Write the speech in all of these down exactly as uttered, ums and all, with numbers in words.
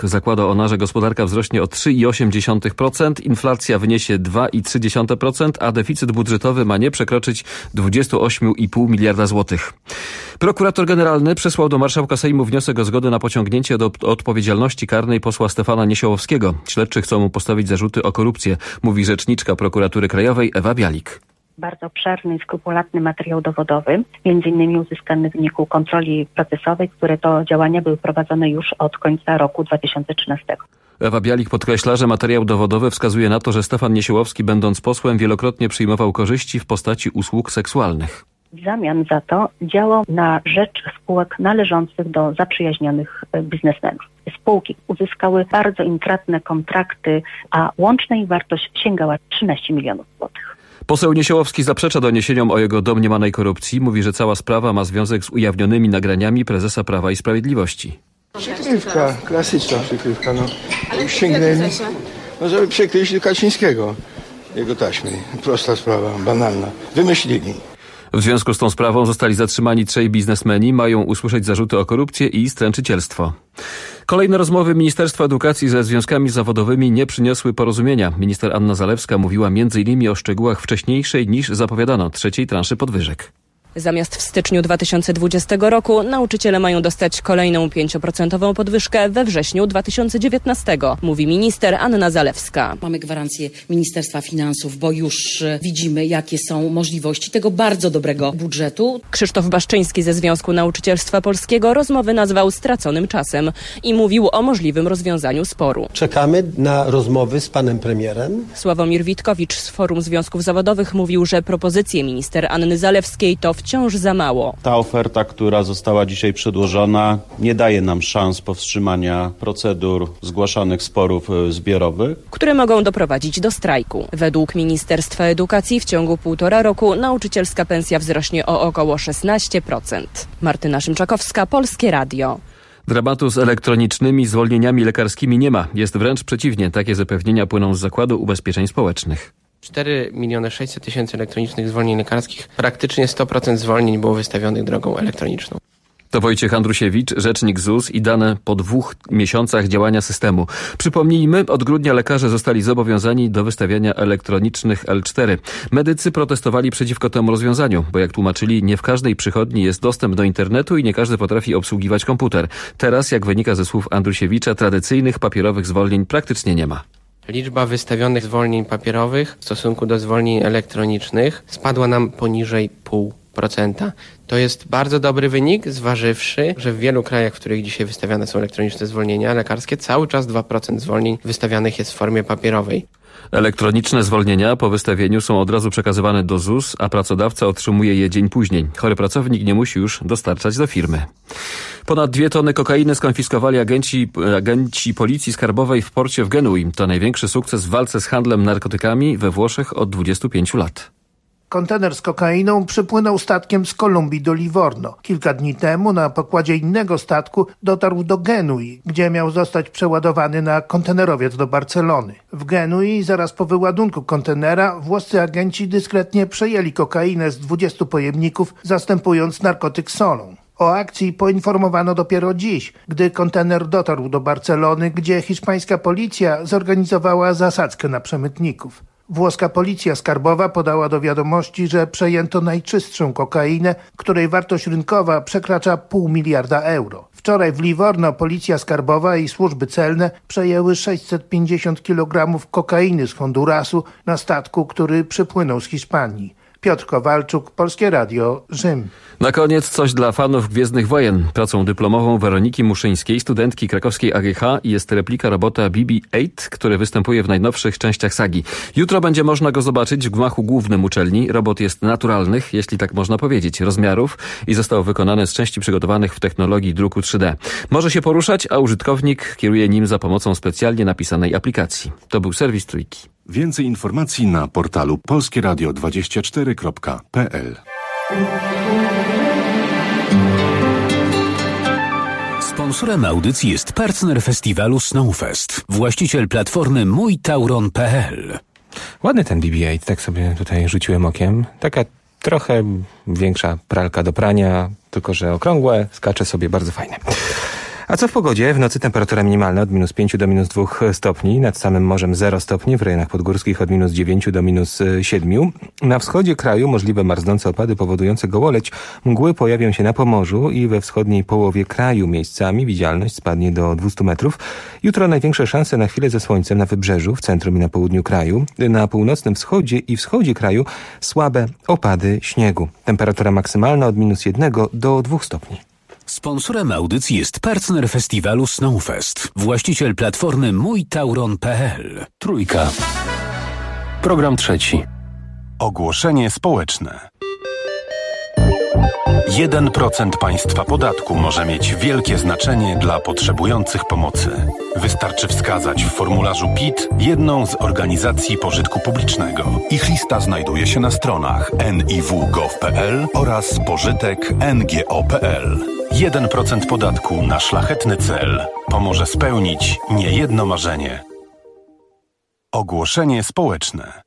zakłada ona, że gospodarka wzrośnie o trzy i osiem dziesiątych procent, inflacja wyniesie dwa i trzy dziesiąte procent, a deficyt budżetowy ma nie przekroczyć dwadzieścia osiem i pół miliarda złotych. Prokurator generalny przesłał do marszałka Sejmu wniosek o zgodę na pociągnięcie do odpowiedzialności karnej posła Stefana Niesiołowskiego. Śledczy chcą mu postawić zarzuty o korupcję, mówi rzeczniczka Prokuratury Krajowej Ewa Bialik. Bardzo obszerny i skrupulatny materiał dowodowy, między innymi uzyskany w wyniku kontroli procesowej, które to działania były prowadzone już od końca roku dwa tysiące trzynastego. Ewa Bialik podkreśla, że materiał dowodowy wskazuje na to, że Stefan Niesiołowski, będąc posłem, wielokrotnie przyjmował korzyści w postaci usług seksualnych. W zamian za to działał na rzecz spółek należących do zaprzyjaźnionych biznesmenów. Spółki uzyskały bardzo intratne kontrakty, a łączna ich wartość sięgała trzynaście milionów złotych. Poseł Niesiołowski zaprzecza doniesieniom o jego domniemanej korupcji. Mówi, że cała sprawa ma związek z ujawnionymi nagraniami prezesa Prawa i Sprawiedliwości. Przykrywka, klasyczna przykrywka. No. Sięgnęli, no żeby przykryć Kaczyńskiego, jego taśmy. Prosta sprawa, banalna. Wymyślili. W związku z tą sprawą zostali zatrzymani trzej biznesmeni, mają usłyszeć zarzuty o korupcję i stręczycielstwo. Kolejne rozmowy Ministerstwa Edukacji ze związkami zawodowymi nie przyniosły porozumienia. Minister Anna Zalewska mówiła między innymi o szczegółach wcześniejszej niż zapowiadano trzeciej transzy podwyżek. Zamiast w styczniu dwa tysiące dwudziestego roku nauczyciele mają dostać kolejną pięcioprocentową podwyżkę we wrześniu dwa tysiące dziewiętnastego, mówi minister Anna Zalewska. Mamy gwarancję Ministerstwa Finansów, bo już widzimy, jakie są możliwości tego bardzo dobrego budżetu. Krzysztof Baszczyński ze Związku Nauczycielstwa Polskiego rozmowy nazwał straconym czasem i mówił o możliwym rozwiązaniu sporu. Czekamy na rozmowy z panem premierem. Sławomir Witkowicz z Forum Związków Zawodowych mówił, że propozycje minister Anny Zalewskiej to wciąż za mało. Ta oferta, która została dzisiaj przedłożona, nie daje nam szans powstrzymania procedur zgłaszanych sporów zbiorowych, które mogą doprowadzić do strajku. Według Ministerstwa Edukacji w ciągu półtora roku nauczycielska pensja wzrośnie o około szesnaście procent. Martyna Szymczakowska, Polskie Radio. Dramatu z elektronicznymi zwolnieniami lekarskimi nie ma. Jest wręcz przeciwnie. Takie zapewnienia płyną z Zakładu Ubezpieczeń Społecznych. cztery miliony sześćset tysięcy elektronicznych zwolnień lekarskich. Praktycznie sto procent zwolnień było wystawionych drogą elektroniczną. To Wojciech Andrusiewicz, rzecznik Z U S i dane po dwóch miesiącach działania systemu. Przypomnijmy, od grudnia lekarze zostali zobowiązani do wystawiania elektronicznych L cztery. Medycy protestowali przeciwko temu rozwiązaniu, bo jak tłumaczyli, nie w każdej przychodni jest dostęp do internetu i nie każdy potrafi obsługiwać komputer. Teraz, jak wynika ze słów Andrusiewicza, tradycyjnych papierowych zwolnień praktycznie nie ma. Liczba wystawionych zwolnień papierowych w stosunku do zwolnień elektronicznych spadła nam poniżej pół procenta. To jest bardzo dobry wynik, zważywszy, że w wielu krajach, w których dzisiaj wystawiane są elektroniczne zwolnienia lekarskie, cały czas dwa procent zwolnień wystawianych jest w formie papierowej. Elektroniczne zwolnienia po wystawieniu są od razu przekazywane do Z U S, a pracodawca otrzymuje je dzień później. Chory pracownik nie musi już dostarczać do firmy. Ponad dwie tony kokainy skonfiskowali agenci, agenci Policji Skarbowej w porcie w Genui. To największy sukces w walce z handlem narkotykami we Włoszech od dwudziestu pięciu lat. Kontener z kokainą przypłynął statkiem z Kolumbii do Livorno. Kilka dni temu na pokładzie innego statku dotarł do Genui, gdzie miał zostać przeładowany na kontenerowiec do Barcelony. W Genui zaraz po wyładunku kontenera włoscy agenci dyskretnie przejęli kokainę z dwudziestu pojemników, zastępując narkotyk solą. O akcji poinformowano dopiero dziś, gdy kontener dotarł do Barcelony, gdzie hiszpańska policja zorganizowała zasadzkę na przemytników. Włoska policja skarbowa podała do wiadomości, że przejęto najczystszą kokainę, której wartość rynkowa przekracza pół miliarda euro. Wczoraj w Livorno policja skarbowa i służby celne przejęły sześćset pięćdziesiąt kilogramów kokainy z Hondurasu na statku, który przypłynął z Hiszpanii. Piotr Kowalczuk, Polskie Radio, Rzym. Na koniec coś dla fanów Gwiezdnych Wojen. Pracą dyplomową Weroniki Muszyńskiej, studentki krakowskiej A G H, jest replika robota B B osiem, który występuje w najnowszych częściach sagi. Jutro będzie można go zobaczyć w gmachu głównym uczelni. Robot jest naturalnych, jeśli tak można powiedzieć, rozmiarów i został wykonany z części przygotowanych w technologii druku trzy D. Może się poruszać, a użytkownik kieruje nim za pomocą specjalnie napisanej aplikacji. To był serwis Trójki. Więcej informacji na portalu polskieradio dwadzieścia cztery kropka p l. Sponsorem audycji jest partner festiwalu Snowfest, właściciel platformy mój tauron kropka p l. Ładny ten B B osiem, tak sobie tutaj rzuciłem okiem. Taka trochę większa pralka do prania, tylko że okrągłe, skacze sobie bardzo fajnie. A co w pogodzie? W nocy temperatura minimalna od minus pięciu do minus dwóch stopni, nad samym morzem zero stopni, w rejonach podgórskich od minus dziewięciu do minus siedmiu. Na wschodzie kraju możliwe marznące opady powodujące gołoleć. Mgły pojawią się na Pomorzu i we wschodniej połowie kraju. Miejscami widzialność spadnie do dwustu metrów. Jutro największe szanse na chwilę ze słońcem na wybrzeżu, w centrum i na południu kraju. Na północnym wschodzie i wschodzie kraju słabe opady śniegu. Temperatura maksymalna od minus jednego do dwóch stopni. Sponsorem audycji jest partner festiwalu Snowfest, właściciel platformy mój tauron kropka p l. Trójka. Program trzeci. Ogłoszenie społeczne. jeden procent państwa podatku może mieć wielkie znaczenie dla potrzebujących pomocy. Wystarczy wskazać w formularzu P I T jedną z organizacji pożytku publicznego. Ich lista znajduje się na stronach n i w kropka gov kropka p l oraz pożytek kropka n g o kropka p l. jeden procent podatku na szlachetny cel pomoże spełnić niejedno marzenie. Ogłoszenie społeczne.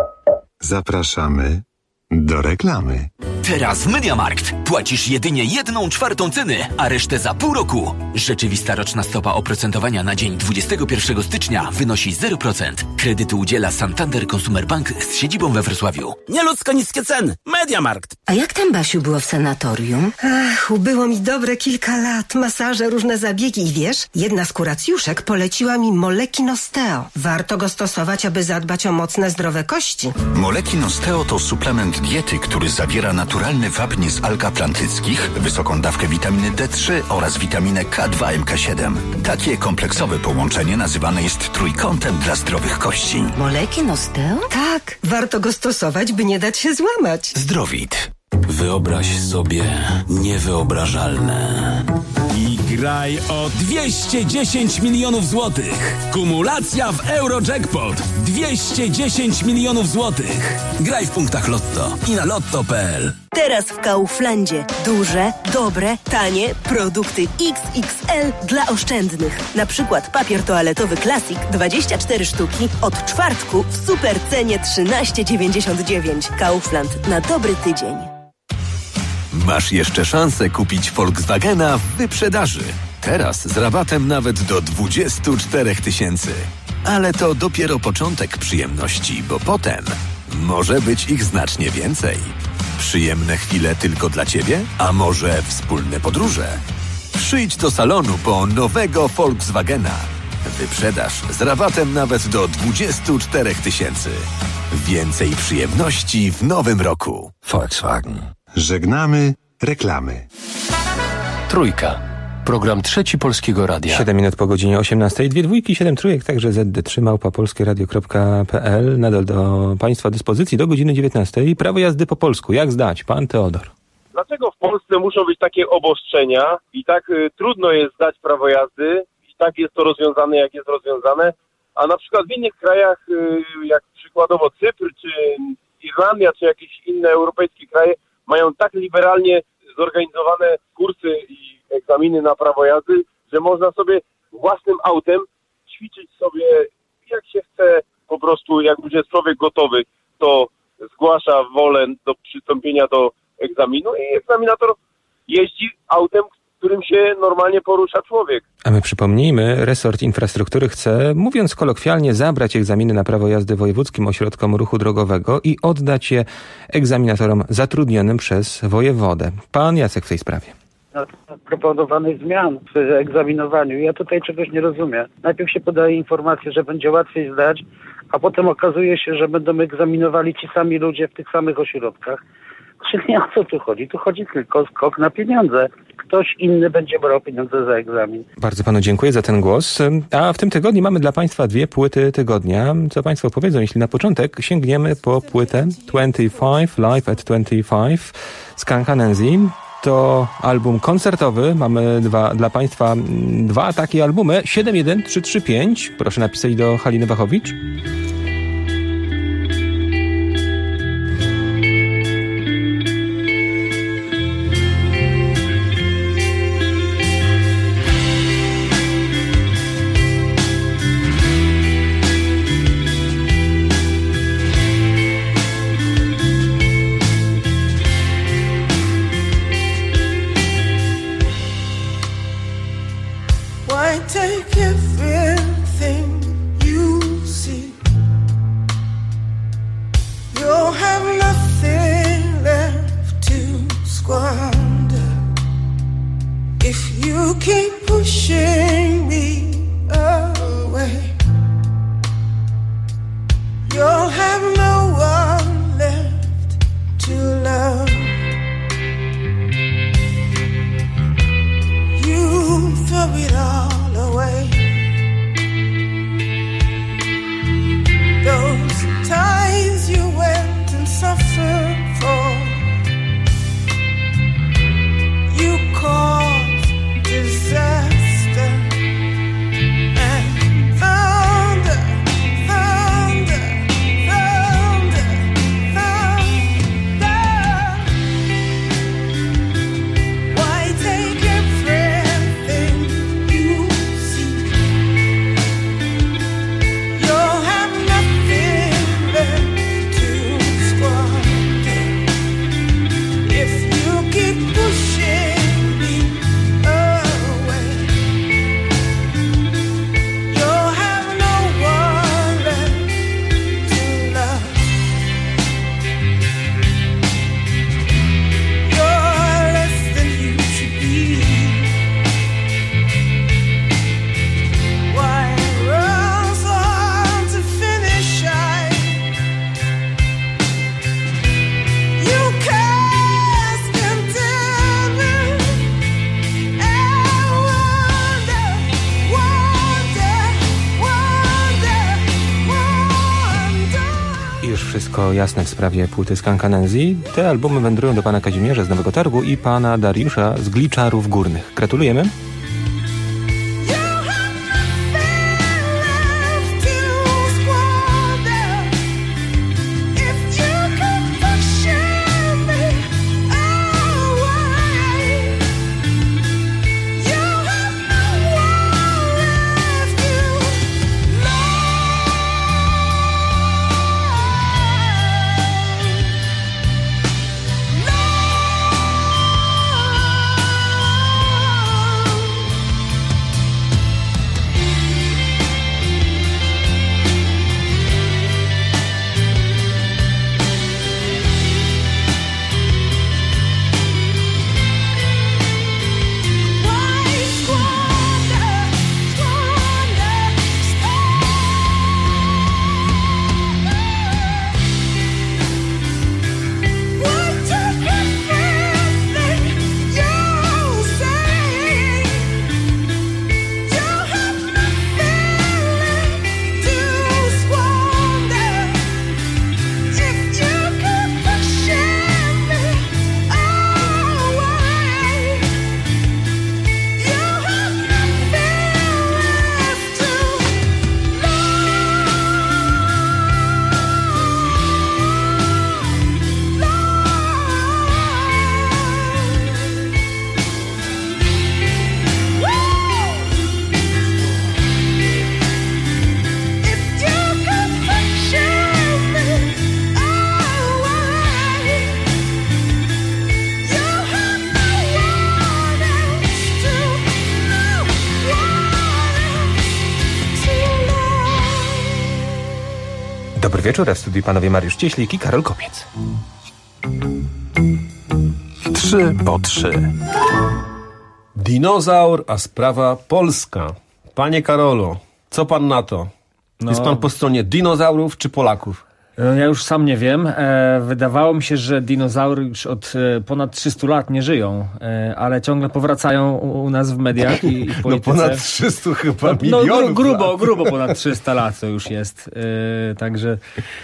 Zapraszamy do reklamy. Teraz w MediaMarkt płacisz jedynie jedną czwartą ceny, a resztę za pół roku. Rzeczywista roczna stopa oprocentowania na dzień dwudziestego pierwszego stycznia wynosi zero procent. Kredytu udziela Santander Consumer Bank z siedzibą we Wrocławiu. Nieludzko niskie ceny. MediaMarkt. A jak tam, Basiu, było w sanatorium? Ach, ubyło mi dobre kilka lat. Masaże, różne zabiegi i wiesz, jedna z kuracjuszek poleciła mi Moleki Osteo. Warto go stosować, aby zadbać o mocne, zdrowe kości. Moleki Osteo to suplement diety, który zawiera naturalny wapń z alg atlantyckich, wysoką dawkę witaminy D trzy oraz witaminę K dwa M K siedem. Takie kompleksowe połączenie nazywane jest trójkątem dla zdrowych kości. Moleki Osteo? Tak, warto go stosować, by nie dać się złamać. Zdrowit. Wyobraź sobie niewyobrażalne. I graj o dwieście dziesięć milionów złotych. Kumulacja w Eurojackpot. dwieście dziesięć milionów złotych. Graj w punktach Lotto i na lotto kropka p l. Teraz w Kauflandzie. Duże, dobre, tanie produkty X X L dla oszczędnych. Na przykład papier toaletowy Classic dwadzieścia cztery sztuki od czwartku w super cenie trzynaście dziewięćdziesiąt dziewięć. Kaufland na dobry tydzień. Masz jeszcze szansę kupić Volkswagena w wyprzedaży. Teraz z rabatem nawet do dwudziestu czterech tysięcy. Ale to dopiero początek przyjemności, bo potem może być ich znacznie więcej. Przyjemne chwile tylko dla Ciebie? A może wspólne podróże? Przyjdź do salonu po nowego Volkswagena. Wyprzedaż z rabatem nawet do dwudziestu czterech tysięcy. Więcej przyjemności w nowym roku. Volkswagen. Żegnamy reklamy. Trójka. Program trzeci Polskiego Radia. siedem minut po godzinie osiemnastej. Dwie dwójki, siedem trójek, także Z D trzy małpa polskieradio kropka p l. Nadal do Państwa dyspozycji do godziny dziewiętnastej. Prawo jazdy po polsku. Jak zdać? Pan Teodor. Dlaczego w Polsce muszą być takie obostrzenia i tak y, trudno jest zdać prawo jazdy i tak jest to rozwiązane, jak jest rozwiązane, a na przykład w innych krajach, y, jak przykładowo Cypr, czy Irlandia, czy jakieś inne europejskie kraje, mają tak liberalnie zorganizowane kursy i egzaminy na prawo jazdy, że można sobie własnym autem ćwiczyć sobie jak się chce, po prostu jak już jest człowiek gotowy, to zgłasza wolę do przystąpienia do egzaminu i egzaminator jeździ autem, którym się normalnie porusza człowiek. A my przypomnijmy, resort infrastruktury chce, mówiąc kolokwialnie, zabrać egzaminy na prawo jazdy wojewódzkim ośrodkom ruchu drogowego i oddać je egzaminatorom zatrudnionym przez wojewodę. Pan Jacek w tej sprawie. Na proponowanych zmian w egzaminowaniu. Ja tutaj czegoś nie rozumiem. Najpierw się podaje informację, że będzie łatwiej zdać, a potem okazuje się, że będą egzaminowali ci sami ludzie w tych samych ośrodkach. Czyli o co tu chodzi? Tu chodzi tylko o skok na pieniądze. Ktoś inny będzie brał pieniądze za egzamin. Bardzo panu dziękuję za ten głos. A w tym tygodniu mamy dla państwa dwie płyty tygodnia. Co państwo powiedzą, jeśli na początek sięgniemy po płytę dwadzieścia pięć, Live at dwadzieścia pięć z Kankanenzi. To album koncertowy. Mamy dwa, dla państwa dwa takie albumy. siedem jeden trzy trzy pięć. Proszę napisać do Haliny Wachowicz. wszystko jasne w sprawie płyty Skankanensi. Te albumy wędrują do pana Kazimierza z Nowego Targu i pana Dariusza z Gliczarów Górnych. Gratulujemy. Dobry wieczór, a w studiu panowie Mariusz Cieślik i Karol Kopiec. Trzy po trzy. Dinozaur, a sprawa polska. Panie Karolu, co pan na to? No. Jest pan po stronie dinozaurów czy Polaków? Ja już sam nie wiem. E, wydawało mi się, że dinozaury już od e, ponad trzystu lat nie żyją, e, ale ciągle powracają u, u nas w mediach i, i w polityce. No ponad trzysta chyba no, milionów no, gru, grubo, lat. grubo ponad trzysta lat to już jest. E, także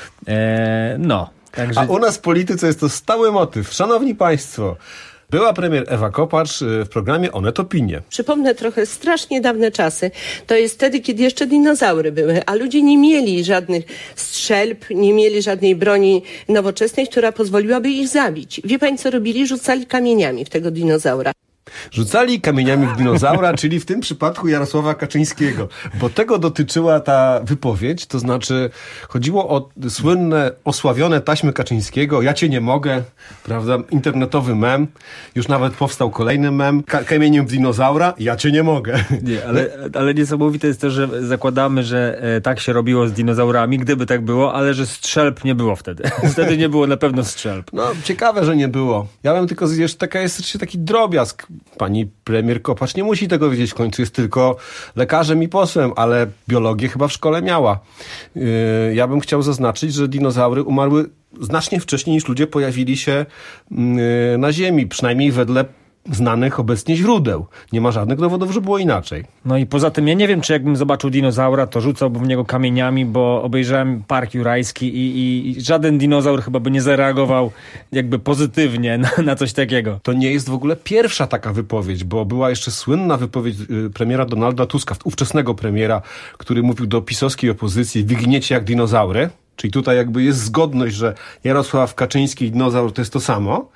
e, no. Także... A u nas w polityce jest to stały motyw. Szanowni państwo, była premier Ewa Kopacz w programie Onet Opinie. Przypomnę trochę strasznie dawne czasy. To jest wtedy, kiedy jeszcze dinozaury były, a ludzie nie mieli żadnych strzelb, nie mieli żadnej broni nowoczesnej, która pozwoliłaby ich zabić. Wie pani, co robili? Rzucali kamieniami w tego dinozaura. Rzucali kamieniami w dinozaura, czyli w tym przypadku Jarosława Kaczyńskiego, bo tego dotyczyła ta wypowiedź, to znaczy chodziło o słynne, osławione taśmy Kaczyńskiego, ja cię nie mogę, prawda, internetowy mem, już nawet powstał kolejny mem, Ka- kamieniem w dinozaura, ja cię nie mogę. Nie, ale, ale niesamowite jest to, że zakładamy, że e, tak się robiło z dinozaurami, gdyby tak było, ale że strzelb nie było wtedy. Wtedy nie było na pewno strzelb. No, ciekawe, że nie było. Ja bym tylko, jeszcze taka jest jeszcze taki drobiazg. Pani premier Kopacz nie musi tego wiedzieć, w końcu jest tylko lekarzem i posłem, ale biologię chyba w szkole miała. Yy, ja bym chciał zaznaczyć, że dinozaury umarły znacznie wcześniej niż ludzie pojawili się yy, na Ziemi, przynajmniej wedle znanych obecnie źródeł. Nie ma żadnych dowodów, że było inaczej. No i poza tym ja nie wiem, czy jakbym zobaczył dinozaura, to rzucałbym w niego kamieniami, bo obejrzałem Park Jurajski i, i, i żaden dinozaur chyba by nie zareagował jakby pozytywnie na, na coś takiego. To nie jest w ogóle pierwsza taka wypowiedź, bo była jeszcze słynna wypowiedź premiera Donalda Tuska, ówczesnego premiera, który mówił do pisowskiej opozycji: wyginiecie jak dinozaury. Czyli tutaj jakby jest zgodność, że Jarosław Kaczyński i dinozaur to jest to samo.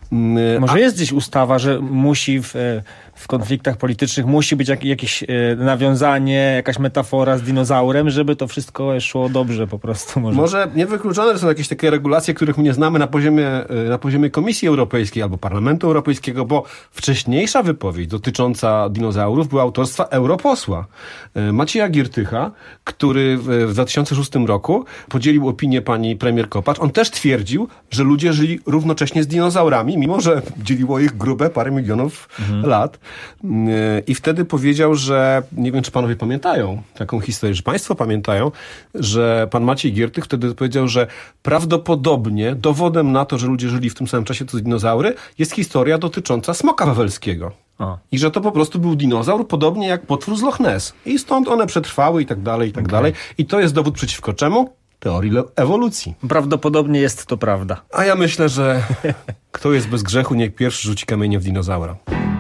Może A... jest gdzieś ustawa, że musi w, w konfliktach politycznych musi być jak, jakieś nawiązanie, jakaś metafora z dinozaurem, żeby to wszystko szło dobrze po prostu. Może, może niewykluczone są jakieś takie regulacje, których nie znamy na poziomie, na poziomie Komisji Europejskiej albo Parlamentu Europejskiego, bo wcześniejsza wypowiedź dotycząca dinozaurów była autorstwa europosła Macieja Giertycha, który w dwa tysiące szóstym roku podzielił opinię pani premier Kopacz. On też twierdził, że ludzie żyli równocześnie z dinozaurami, mimo że dzieliło ich grube parę milionów mhm. lat. I wtedy powiedział, że, nie wiem, czy panowie pamiętają taką historię, że państwo pamiętają, że pan Maciej Giertych wtedy powiedział, że prawdopodobnie dowodem na to, że ludzie żyli w tym samym czasie co dinozaury, jest historia dotycząca smoka wawelskiego. A. I że to po prostu był dinozaur, podobnie jak potwór z Loch Ness. I stąd one przetrwały i tak dalej, i tak okay. dalej. I to jest dowód przeciwko czemu? teorii le- ewolucji. Prawdopodobnie jest to prawda. A ja myślę, że kto jest bez grzechu, niech pierwszy rzuci kamieniem w dinozaura.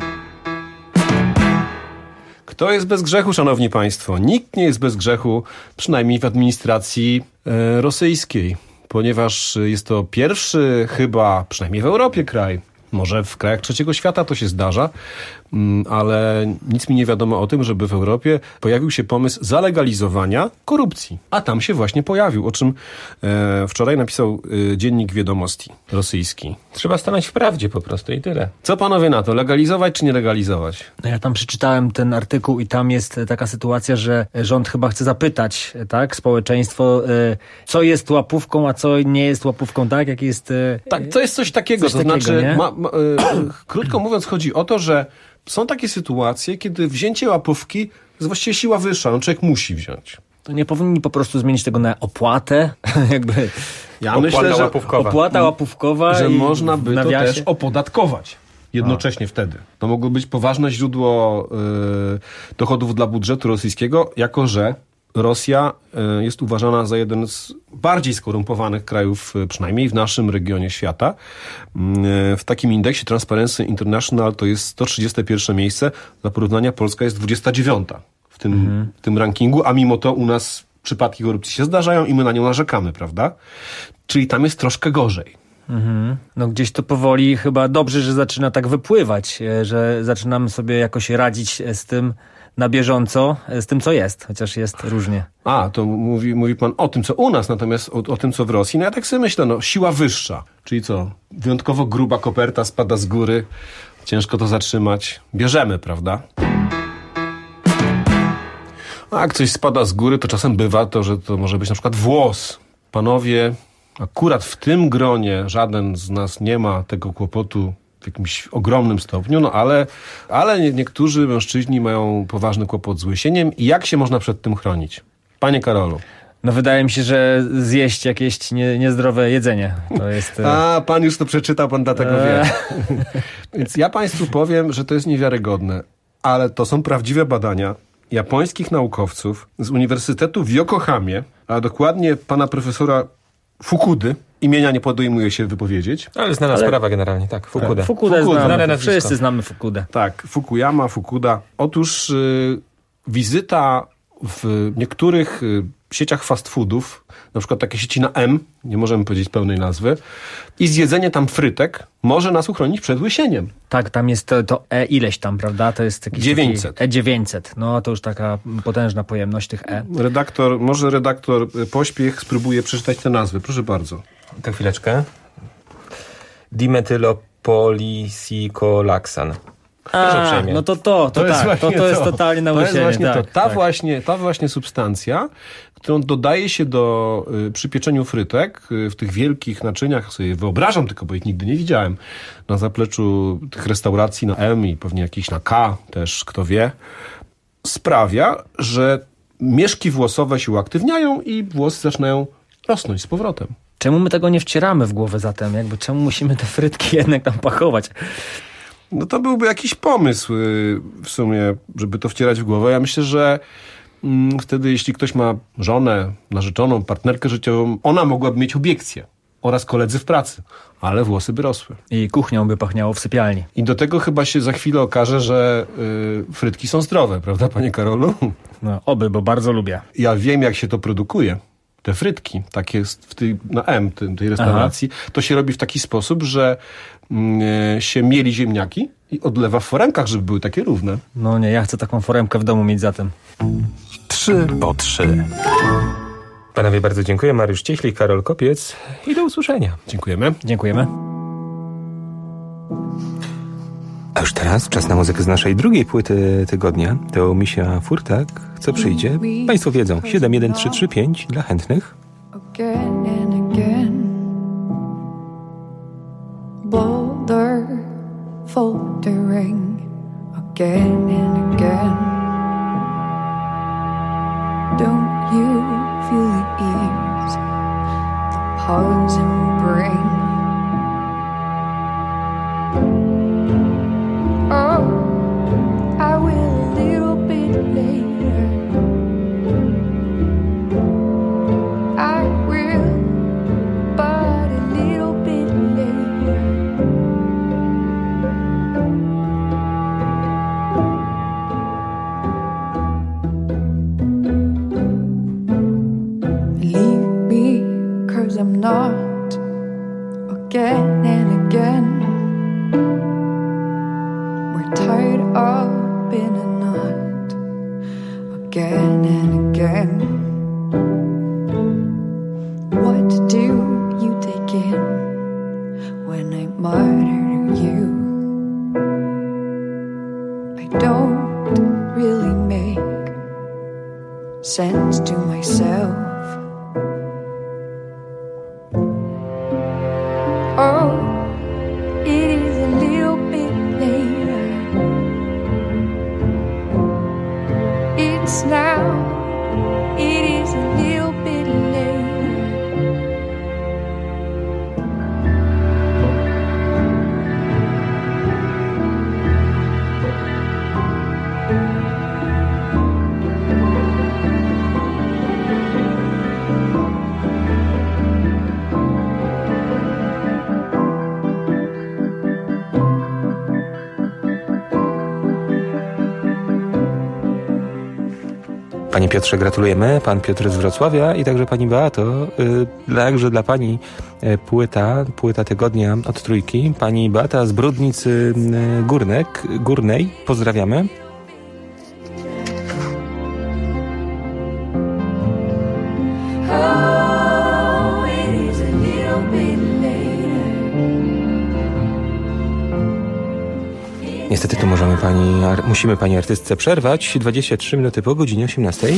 Kto jest bez grzechu, szanowni państwo? Nikt nie jest bez grzechu, przynajmniej w administracji e, rosyjskiej, ponieważ jest to pierwszy chyba, przynajmniej w Europie kraj, może w krajach trzeciego świata to się zdarza, ale nic mi nie wiadomo o tym, żeby w Europie pojawił się pomysł zalegalizowania korupcji. A tam się właśnie pojawił, o czym e, wczoraj napisał e, dziennik Wiadomości rosyjski. Trzeba stanąć w prawdzie po prostu i tyle. Co panowie na to? Legalizować czy nie legalizować? No ja tam przeczytałem ten artykuł i tam jest taka sytuacja, że rząd chyba chce zapytać, tak, społeczeństwo, e, co jest łapówką, a co nie jest łapówką, tak? Jak jest... E, tak, to jest coś takiego. Coś to takiego, znaczy, ma, ma, e, krótko mówiąc, chodzi o to, że są takie sytuacje, kiedy wzięcie łapówki jest właściwie siła wyższa. No, człowiek musi wziąć. To nie powinni po prostu zmienić tego na opłatę? Jakby ja opłata myślę, że łapówkowa. Opłata łapówkowa że i można by to nawiasie... też opodatkować jednocześnie A. wtedy. To mogło być poważne źródło y, dochodów dla budżetu rosyjskiego, jako że Rosja y, jest uważana za jeden z bardziej skorumpowanych krajów, y, przynajmniej w naszym regionie świata. Y, w takim indeksie Transparency International to jest sto trzydzieste pierwsze miejsce. Dla porównania Polska jest dwudziesta dziewiąta w tym, mhm. w tym rankingu, a mimo to u nas przypadki korupcji się zdarzają i my na nią narzekamy, prawda? Czyli tam jest troszkę gorzej. Mhm. No gdzieś to powoli chyba dobrze, że zaczyna tak wypływać, że zaczynamy sobie jakoś radzić z tym na bieżąco, z tym co jest, chociaż jest różnie. A, to mówi, mówi pan o tym, co u nas, natomiast o, o tym, co w Rosji. No ja tak sobie myślę, no siła wyższa, czyli co? Wyjątkowo gruba koperta spada z góry, ciężko to zatrzymać. Bierzemy, prawda? A jak coś spada z góry, to czasem bywa to, że to może być na przykład włos. Panowie, akurat w tym gronie żaden z nas nie ma tego kłopotu w jakimś ogromnym stopniu, no ale, ale nie, niektórzy mężczyźni mają poważny kłopot z łysieniem. I jak się można przed tym chronić? Panie Karolu. No wydaje mi się, że zjeść jakieś nie, niezdrowe jedzenie. To jest... A, pan już to przeczytał, pan dlatego wie. Więc ja państwu powiem, że to jest niewiarygodne, ale to są prawdziwe badania japońskich naukowców z Uniwersytetu w Yokohamie, a dokładnie pana profesora Fukudy. Imienia nie podejmuje się wypowiedzieć. Ale znana ale... sprawa generalnie, tak. Fukuda. Tak, Fukuda, Fukuda znamy, wszyscy znamy Fukudę. Tak, Fukuyama, Fukuda. Otóż y, wizyta w niektórych y, sieciach fast foodów, na przykład takie sieci na M, nie możemy powiedzieć pełnej nazwy, i zjedzenie tam frytek może nas uchronić przed łysieniem. Tak, tam jest to, to E ileś tam, prawda? To jest jakiś dziewięćset. E dziewięćset. No to już taka potężna pojemność tych E. Redaktor, może redaktor Pośpiech spróbuje przeczytać te nazwy. Proszę bardzo. To chwileczkę. Dimetylopolisikolaksan. A, no to to, to, to tak, jest to, to jest totalnie na łysienie. To jest właśnie tak, to. Ta, tak. właśnie, ta właśnie substancja, którą dodaje się do, y, przy pieczeniu frytek y, w tych wielkich naczyniach, sobie wyobrażam tylko, bo ich nigdy nie widziałem, na zapleczu tych restauracji na M i pewnie jakichś na K też, kto wie, sprawia, że mieszki włosowe się uaktywniają i włosy zaczynają rosnąć z powrotem. Czemu my tego nie wcieramy w głowę zatem? Jakby czemu musimy te frytki jednak tam pakować? No to byłby jakiś pomysł w sumie, żeby to wcierać w głowę. Ja myślę, że mm, wtedy jeśli ktoś ma żonę, narzeczoną, partnerkę życiową, ona mogłaby mieć obiekcje oraz koledzy w pracy, ale włosy by rosły. I kuchnią by pachniało w sypialni. I do tego chyba się za chwilę okaże, że y, frytki są zdrowe, prawda, panie Karolu? No oby, bo bardzo lubię. Ja wiem, jak się to produkuje. Te frytki, takie w tej, na M, tej, tej restauracji, Aha. to się robi w taki sposób, że y, się mieli ziemniaki i odlewa w foremkach, żeby były takie równe. No nie, ja chcę taką foremkę w domu mieć zatem. Trzy po trzy. Panowie, bardzo dziękuję. Mariusz Cieślik, Karol Kopiec i do usłyszenia. Dziękujemy. Dziękujemy. A już teraz czas na muzykę z naszej drugiej płyty tygodnia. To Misia Furtak. Co przyjdzie? Państwo wiedzą. siedem jeden trzy trzy pięć dla chętnych. Again and again. Boulder faltering. Again and again. Don't you feel the ease, the pause it will bring? Oh, I will a little bit later. I will. I'm not, again and again. We're tied up in a knot, again and again. What do you take in when I murder you? I don't really make sense to myself. Oh, it is a little bit later. It's now. It is a little bit later. Panie Piotrze, gratulujemy. Pan Piotr z Wrocławia i także pani Beato. Yy, także dla pani yy, płyta, płyta tygodnia od Trójki. Pani Beata z Bródnicy yy, Górnek, Górnej. Pozdrawiamy. Oh, it is a little bit later. Niestety tu możemy pani, musimy pani artystce przerwać. dwadzieścia trzy minuty po godzinie osiemnastej.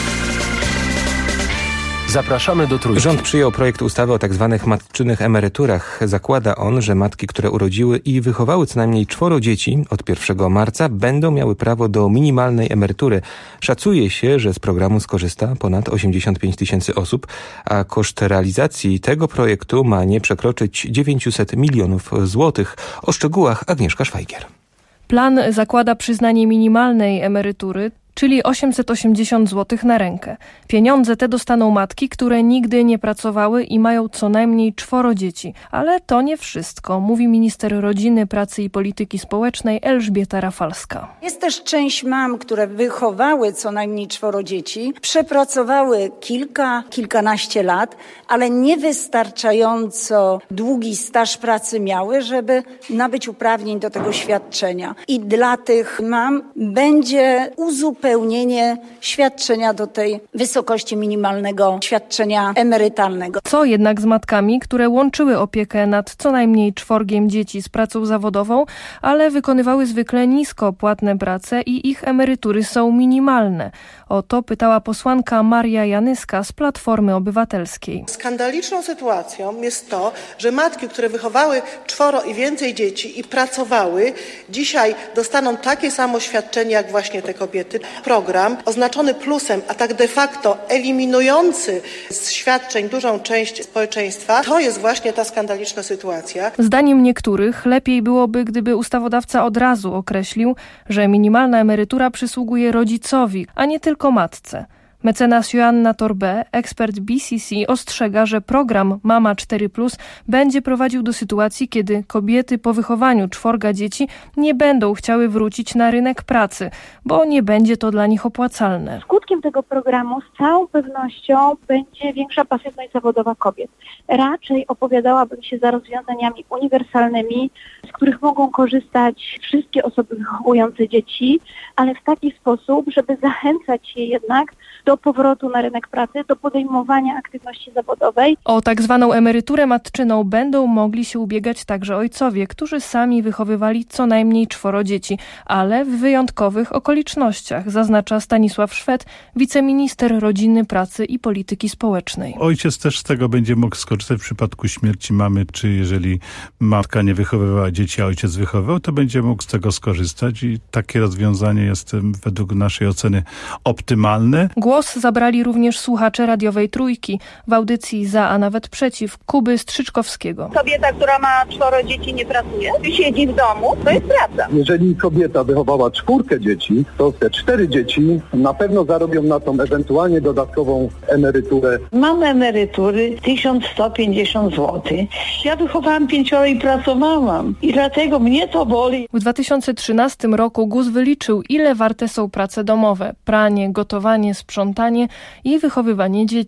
Zapraszamy do Trójki. Rząd przyjął projekt ustawy o tak zwanych matczynych emeryturach. Zakłada on, że matki, które urodziły i wychowały co najmniej czworo dzieci od pierwszego marca będą miały prawo do minimalnej emerytury. Szacuje się, że z programu skorzysta ponad osiemdziesiąt pięć tysięcy osób, a koszt realizacji tego projektu ma nie przekroczyć dziewięćset milionów złotych. O szczegółach Agnieszka Szwajgier. Plan zakłada przyznanie minimalnej emerytury, czyli osiemset osiemdziesiąt złotych na rękę. Pieniądze te dostaną matki, które nigdy nie pracowały i mają co najmniej czworo dzieci. Ale to nie wszystko, mówi minister Rodziny, Pracy i Polityki Społecznej Elżbieta Rafalska. Jest też część mam, które wychowały co najmniej czworo dzieci, przepracowały kilka, kilkanaście lat, ale niewystarczająco długi staż pracy miały, żeby nabyć uprawnień do tego świadczenia. I dla tych mam będzie uzupełnienie Pełnienie świadczenia do tej wysokości minimalnego świadczenia emerytalnego. Co jednak z matkami, które łączyły opiekę nad co najmniej czworgiem dzieci z pracą zawodową, ale wykonywały zwykle nisko płatne prace i ich emerytury są minimalne? O to pytała posłanka Maria Janyska z Platformy Obywatelskiej. Skandaliczną sytuacją jest to, że matki, które wychowały czworo i więcej dzieci i pracowały, dzisiaj dostaną takie samo świadczenie jak właśnie te kobiety. Program oznaczony plusem, a tak de facto eliminujący z świadczeń dużą część społeczeństwa, to jest właśnie ta skandaliczna sytuacja. Zdaniem niektórych lepiej byłoby, gdyby ustawodawca od razu określił, że minimalna emerytura przysługuje rodzicowi, a nie tylko matce. Mecenas Joanna Torbe, ekspert B C C, ostrzega, że program Mama cztery plus będzie prowadził do sytuacji, kiedy kobiety po wychowaniu czworga dzieci nie będą chciały wrócić na rynek pracy, bo nie będzie to dla nich opłacalne. Skutkiem tego programu z całą pewnością będzie większa pasywność zawodowa kobiet. Raczej opowiadałabym się za rozwiązaniami uniwersalnymi, z których mogą korzystać wszystkie osoby wychowujące dzieci, ale w taki sposób, żeby zachęcać je jednak do powrotu na rynek pracy, do podejmowania aktywności zawodowej. O tak zwaną emeryturę matczyną będą mogli się ubiegać także ojcowie, którzy sami wychowywali co najmniej czworo dzieci, ale w wyjątkowych okolicznościach, zaznacza Stanisław Szwed, wiceminister Rodziny, Pracy i Polityki Społecznej. Ojciec też z tego będzie mógł skorzystać w przypadku śmierci mamy, czy jeżeli matka nie wychowywała dzieci, a ojciec wychowywał, to będzie mógł z tego skorzystać i takie rozwiązanie jest według naszej oceny optymalne. Głos zabrali również słuchacze radiowej Trójki w audycji Za, a nawet przeciw Kuby Strzyczkowskiego. Kobieta, która ma czworo dzieci, nie pracuje, siedzi w domu, to jest praca. Jeżeli kobieta wychowała czwórkę dzieci, to te cztery dzieci na pewno zarobią na tą ewentualnie dodatkową emeryturę. Mam emerytury tysiąc sto pięćdziesiąt złotych. Ja wychowałam pięcioro i pracowałam i dlatego mnie to boli. W dwa tysiące trzynastym roku G U S wyliczył, ile warte są prace domowe, pranie, gotowanie, sprzątanie i wychowywanie dzieci.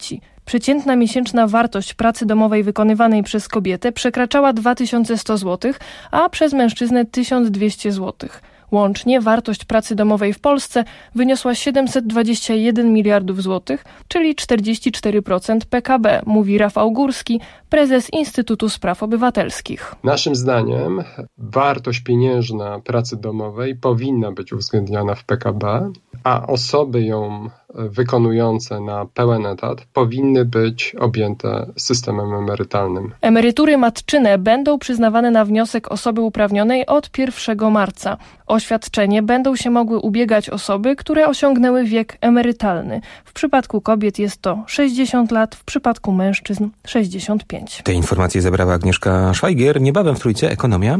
Przeciętna miesięczna wartość pracy domowej wykonywanej przez kobietę przekraczała dwa tysiące sto złotych, a przez mężczyznę tysiąc dwieście złotych. Łącznie wartość pracy domowej w Polsce wyniosła siedemset dwadzieścia jeden miliardów złotych, czyli czterdzieści cztery procent P K B, mówi Rafał Górski, prezes Instytutu Spraw Obywatelskich. Naszym zdaniem wartość pieniężna pracy domowej powinna być uwzględniana w P K B, a osoby ją wykonujące na pełen etat powinny być objęte systemem emerytalnym. Emerytury matczyne będą przyznawane na wniosek osoby uprawnionej od pierwszego marca. O świadczenie będą się mogły ubiegać osoby, które osiągnęły wiek emerytalny. W przypadku kobiet jest to sześćdziesiąt lat, w przypadku mężczyzn sześćdziesiąt pięć. Te informacje zebrała Agnieszka Szwajgier. Niebawem w Trójce ekonomia.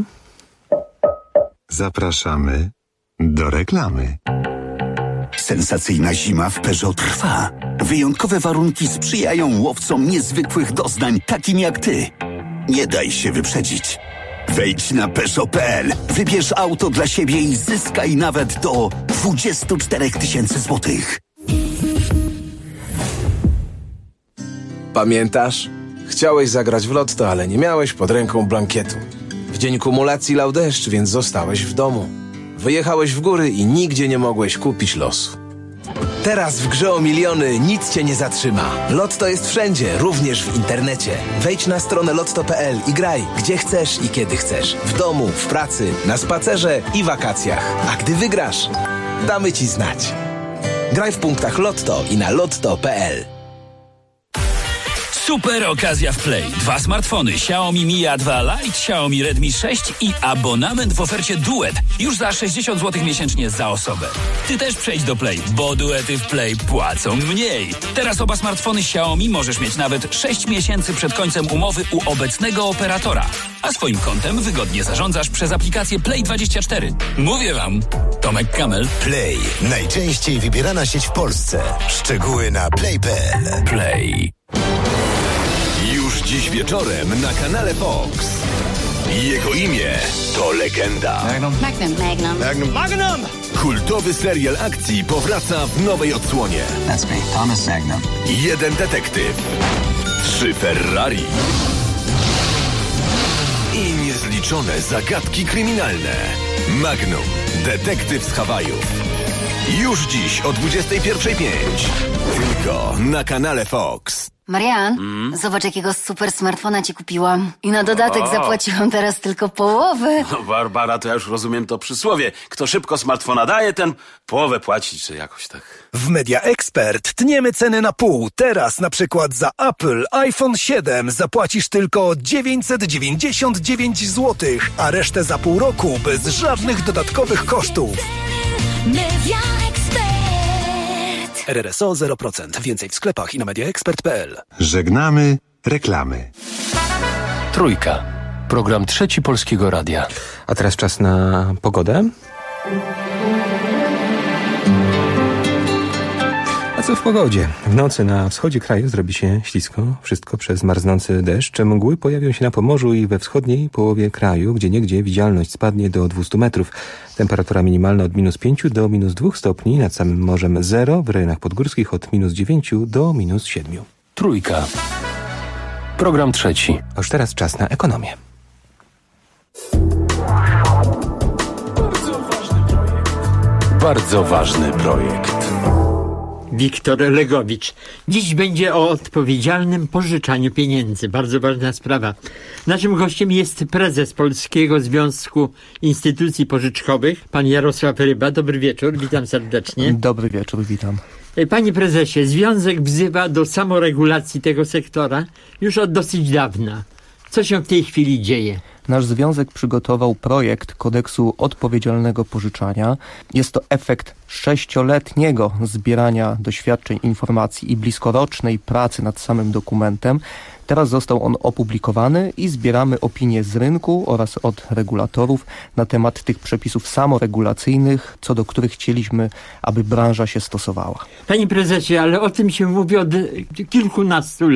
Zapraszamy do reklamy. Sensacyjna zima w Peugeot trwa. Wyjątkowe warunki sprzyjają łowcom niezwykłych doznań, takim jak ty. Nie daj się wyprzedzić. Wejdź na Peugeot kropka p l, wybierz auto dla siebie i zyskaj nawet do dwadzieścia cztery tysiące złotych. Pamiętasz? Chciałeś zagrać w lotto, ale nie miałeś pod ręką blankietu. W dzień kumulacji lał deszcz, więc zostałeś w domu. Wyjechałeś w góry i nigdzie nie mogłeś kupić losu. Teraz w grze o miliony nic cię nie zatrzyma. Lotto jest wszędzie, również w internecie. Wejdź na stronę lotto kropka p l i graj, gdzie chcesz i kiedy chcesz. W domu, w pracy, na spacerze i wakacjach. A gdy wygrasz, damy ci znać. Graj w punktach Lotto i na lotto kropka p l. Super okazja w Play. Dwa smartfony Xiaomi Mi A dwa Lite, Xiaomi Redmi sześć i abonament w ofercie Duet. Już za sześćdziesiąt złotych miesięcznie za osobę. Ty też przejdź do Play, bo duety w Play płacą mniej. Teraz oba smartfony Xiaomi możesz mieć nawet sześć miesięcy przed końcem umowy u obecnego operatora. A swoim kontem wygodnie zarządzasz przez aplikację Play dwadzieścia cztery. Mówię wam, Tomek Kamel. Play. Najczęściej wybierana sieć w Polsce. Szczegóły na play kropka p l. Play. Już dziś wieczorem na kanale Fox. Jego imię to legenda. Magnum. Magnum. Magnum. Magnum. Magnum. Kultowy serial akcji powraca w nowej odsłonie. That's me, Thomas Magnum. Jeden detektyw. Trzy Ferrari. I niezliczone zagadki kryminalne. Magnum. Detektyw z Hawajów. Już dziś o dwudziestej pierwszej pięć. Tylko na kanale Fox. Marian, mm? zobacz jakiego super smartfona ci kupiłam. I na dodatek o. zapłaciłam teraz tylko połowę. No, Barbara, to ja już rozumiem to przysłowie. Kto szybko smartfona daje, ten połowę płaci, czy jakoś tak. W Media Expert tniemy ceny na pół. Teraz na przykład za Apple iPhone siedem zapłacisz tylko dziewięćset dziewięćdziesiąt dziewięć złotych, a resztę za pół roku bez żadnych dodatkowych kosztów. Media Expert. R R S O zero procent. Więcej w sklepach i na media expert kropka p l. Żegnamy reklamy. Trójka. Program Trzeci Polskiego Radia. A teraz czas na pogodę. A co w pogodzie? W nocy na wschodzie kraju zrobi się ślisko, wszystko przez marznący deszcz. Mgły pojawią się na Pomorzu i we wschodniej połowie kraju, gdzie niegdzie widzialność spadnie do dwieście metrów. Temperatura minimalna od minus pięciu do minus dwóch stopni, nad samym morzem zero, w rejonach podgórskich od minus dziewięciu do minus siedmiu. Trójka. Program trzeci. A już teraz czas na ekonomię. Bardzo ważny projekt. Wiktor Legowicz. Dziś będzie o odpowiedzialnym pożyczaniu pieniędzy. Bardzo ważna sprawa. Naszym gościem jest prezes Polskiego Związku Instytucji Pożyczkowych, pan Jarosław Ryba. Dobry wieczór, witam serdecznie. Dobry wieczór, witam. Panie prezesie, Związek wzywa do samoregulacji tego sektora już od dosyć dawna. Co się w tej chwili dzieje? Nasz związek przygotował projekt kodeksu odpowiedzialnego pożyczania. Jest to efekt sześcioletniego zbierania doświadczeń, informacji i bliskorocznej pracy nad samym dokumentem. Teraz został on opublikowany i zbieramy opinie z rynku oraz od regulatorów na temat tych przepisów samoregulacyjnych, co do których chcieliśmy, aby branża się stosowała. Panie prezesie, ale o tym się mówi od kilkunastu lat.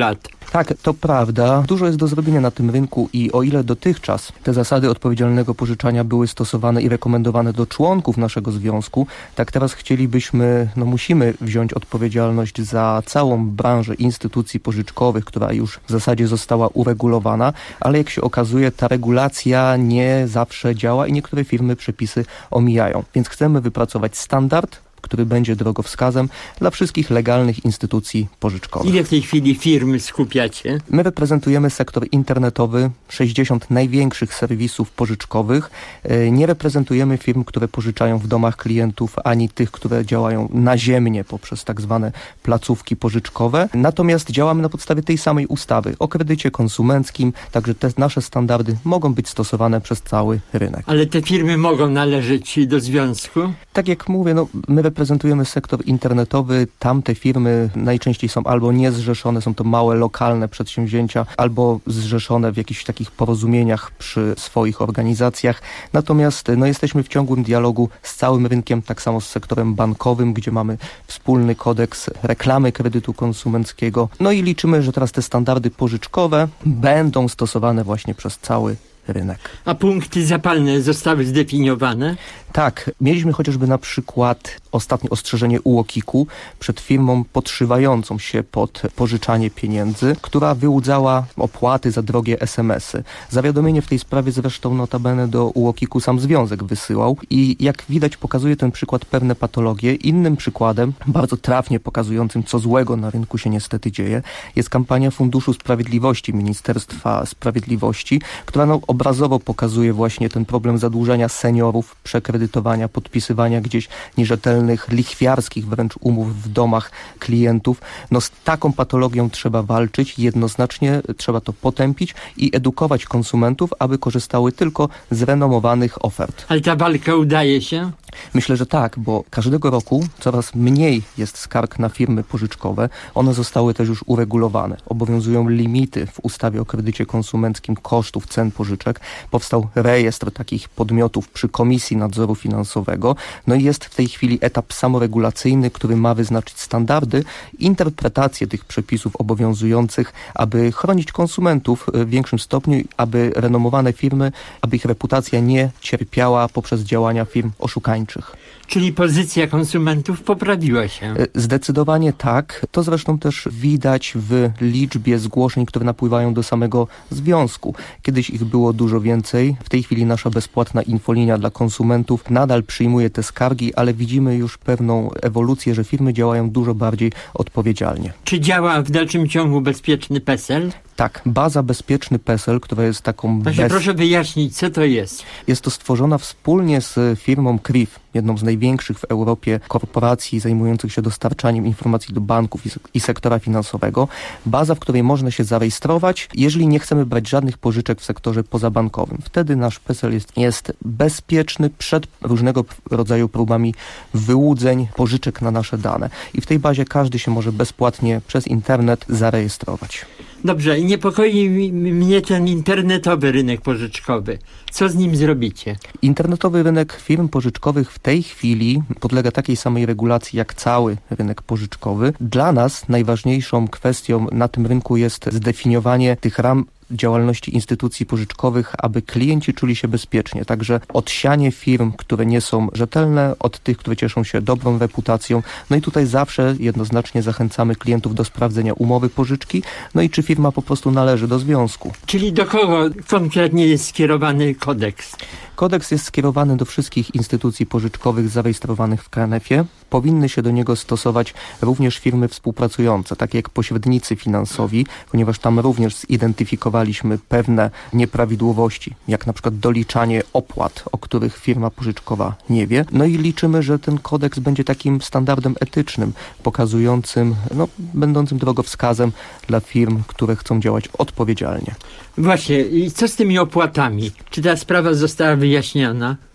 Tak, to prawda. Dużo jest do zrobienia na tym rynku i o ile dotychczas te zasady odpowiedzialnego pożyczania były stosowane i rekomendowane do członków naszego związku, tak teraz chcielibyśmy, no musimy wziąć odpowiedzialność za całą branżę instytucji pożyczkowych, która już w zasadzie została uregulowana, ale jak się okazuje, ta regulacja nie zawsze działa i niektóre firmy przepisy omijają. Więc chcemy wypracować standard, który będzie drogowskazem dla wszystkich legalnych instytucji pożyczkowych. Ile w tej chwili firm skupiacie? My reprezentujemy sektor internetowy, sześćdziesiąt największych serwisów pożyczkowych. Nie reprezentujemy firm, które pożyczają w domach klientów, ani tych, które działają naziemnie poprzez tak zwane placówki pożyczkowe. Natomiast działamy na podstawie tej samej ustawy o kredycie konsumenckim, także te nasze standardy mogą być stosowane przez cały rynek. Ale te firmy mogą należeć do związku? Tak jak mówię, no, my reprezentujemy sektor internetowy, tamte firmy najczęściej są albo niezrzeszone, są to małe, lokalne przedsięwzięcia, albo zrzeszone w jakichś takich porozumieniach przy swoich organizacjach. Natomiast no, jesteśmy w ciągłym dialogu z całym rynkiem, tak samo z sektorem bankowym, gdzie mamy wspólny kodeks reklamy kredytu konsumenckiego. No i liczymy, że teraz te standardy pożyczkowe będą stosowane właśnie przez cały rynek. A punkty zapalne zostały zdefiniowane? Tak, mieliśmy chociażby na przykład ostatnie ostrzeżenie U O K I K-u przed firmą podszywającą się pod pożyczanie pieniędzy, która wyłudzała opłaty za drogie es em esy. Zawiadomienie w tej sprawie zresztą notabene do U O K I K-u sam związek wysyłał i jak widać pokazuje ten przykład pewne patologie. Innym przykładem, bardzo trafnie pokazującym, co złego na rynku się niestety dzieje, jest kampania Funduszu Sprawiedliwości Ministerstwa Sprawiedliwości, która no, obrazowo pokazuje właśnie ten problem zadłużenia seniorów, przekredytowania, podpisywania gdzieś nierzetelnych, lichwiarskich wręcz umów w domach klientów. No z taką patologią trzeba walczyć, jednoznacznie trzeba to potępić i edukować konsumentów, aby korzystały tylko z renomowanych ofert. Ale ta walka udaje się? Myślę, że tak, bo każdego roku coraz mniej jest skarg na firmy pożyczkowe. One zostały też już uregulowane. Obowiązują limity w ustawie o kredycie konsumenckim kosztów cen pożyczek. Powstał rejestr takich podmiotów przy Komisji Nadzoru Finansowego. No i jest w tej chwili etap samoregulacyjny, który ma wyznaczyć standardy, interpretację tych przepisów obowiązujących, aby chronić konsumentów w większym stopniu, aby renomowane firmy, aby ich reputacja nie cierpiała poprzez działania firm oszukańczych. Czyli pozycja konsumentów poprawiła się? Zdecydowanie tak. To zresztą też widać w liczbie zgłoszeń, które napływają do samego związku. Kiedyś ich było dużo więcej. W tej chwili nasza bezpłatna infolinia dla konsumentów nadal przyjmuje te skargi, ale widzimy już pewną ewolucję, że firmy działają dużo bardziej odpowiedzialnie. Czy działa w dalszym ciągu bezpieczny P E S E L? Tak, baza Bezpieczny P E S E L, która jest taką... Proszę, bez... proszę wyjaśnić, co to jest. Jest to stworzona wspólnie z firmą K R I F, jedną z największych w Europie korporacji zajmujących się dostarczaniem informacji do banków i, i sektora finansowego. Baza, w której można się zarejestrować, jeżeli nie chcemy brać żadnych pożyczek w sektorze pozabankowym. Wtedy nasz P E S E L jest, jest bezpieczny przed różnego rodzaju próbami wyłudzeń pożyczek na nasze dane. I w tej bazie każdy się może bezpłatnie przez internet zarejestrować. Dobrze, i niepokoi mnie ten internetowy rynek pożyczkowy. Co z nim zrobicie? Internetowy rynek firm pożyczkowych w tej chwili podlega takiej samej regulacji jak cały rynek pożyczkowy. Dla nas najważniejszą kwestią na tym rynku jest zdefiniowanie tych ram działalności instytucji pożyczkowych, aby klienci czuli się bezpiecznie. Także odsianie firm, które nie są rzetelne, od tych, które cieszą się dobrą reputacją. No i tutaj zawsze jednoznacznie zachęcamy klientów do sprawdzenia umowy pożyczki, no i czy firma po prostu należy do związku. Czyli do kogo konkretnie jest skierowany kodeks? Kodeks jest skierowany do wszystkich instytucji pożyczkowych zarejestrowanych w K N F ie. Powinny się do niego stosować również firmy współpracujące, takie jak pośrednicy finansowi, ponieważ tam również zidentyfikowaliśmy pewne nieprawidłowości, jak na przykład doliczanie opłat, o których firma pożyczkowa nie wie. No i liczymy, że ten kodeks będzie takim standardem etycznym, pokazującym, no, będącym drogowskazem dla firm, które chcą działać odpowiedzialnie. Właśnie, i co z tymi opłatami? Czy ta sprawa została wyjaśniona?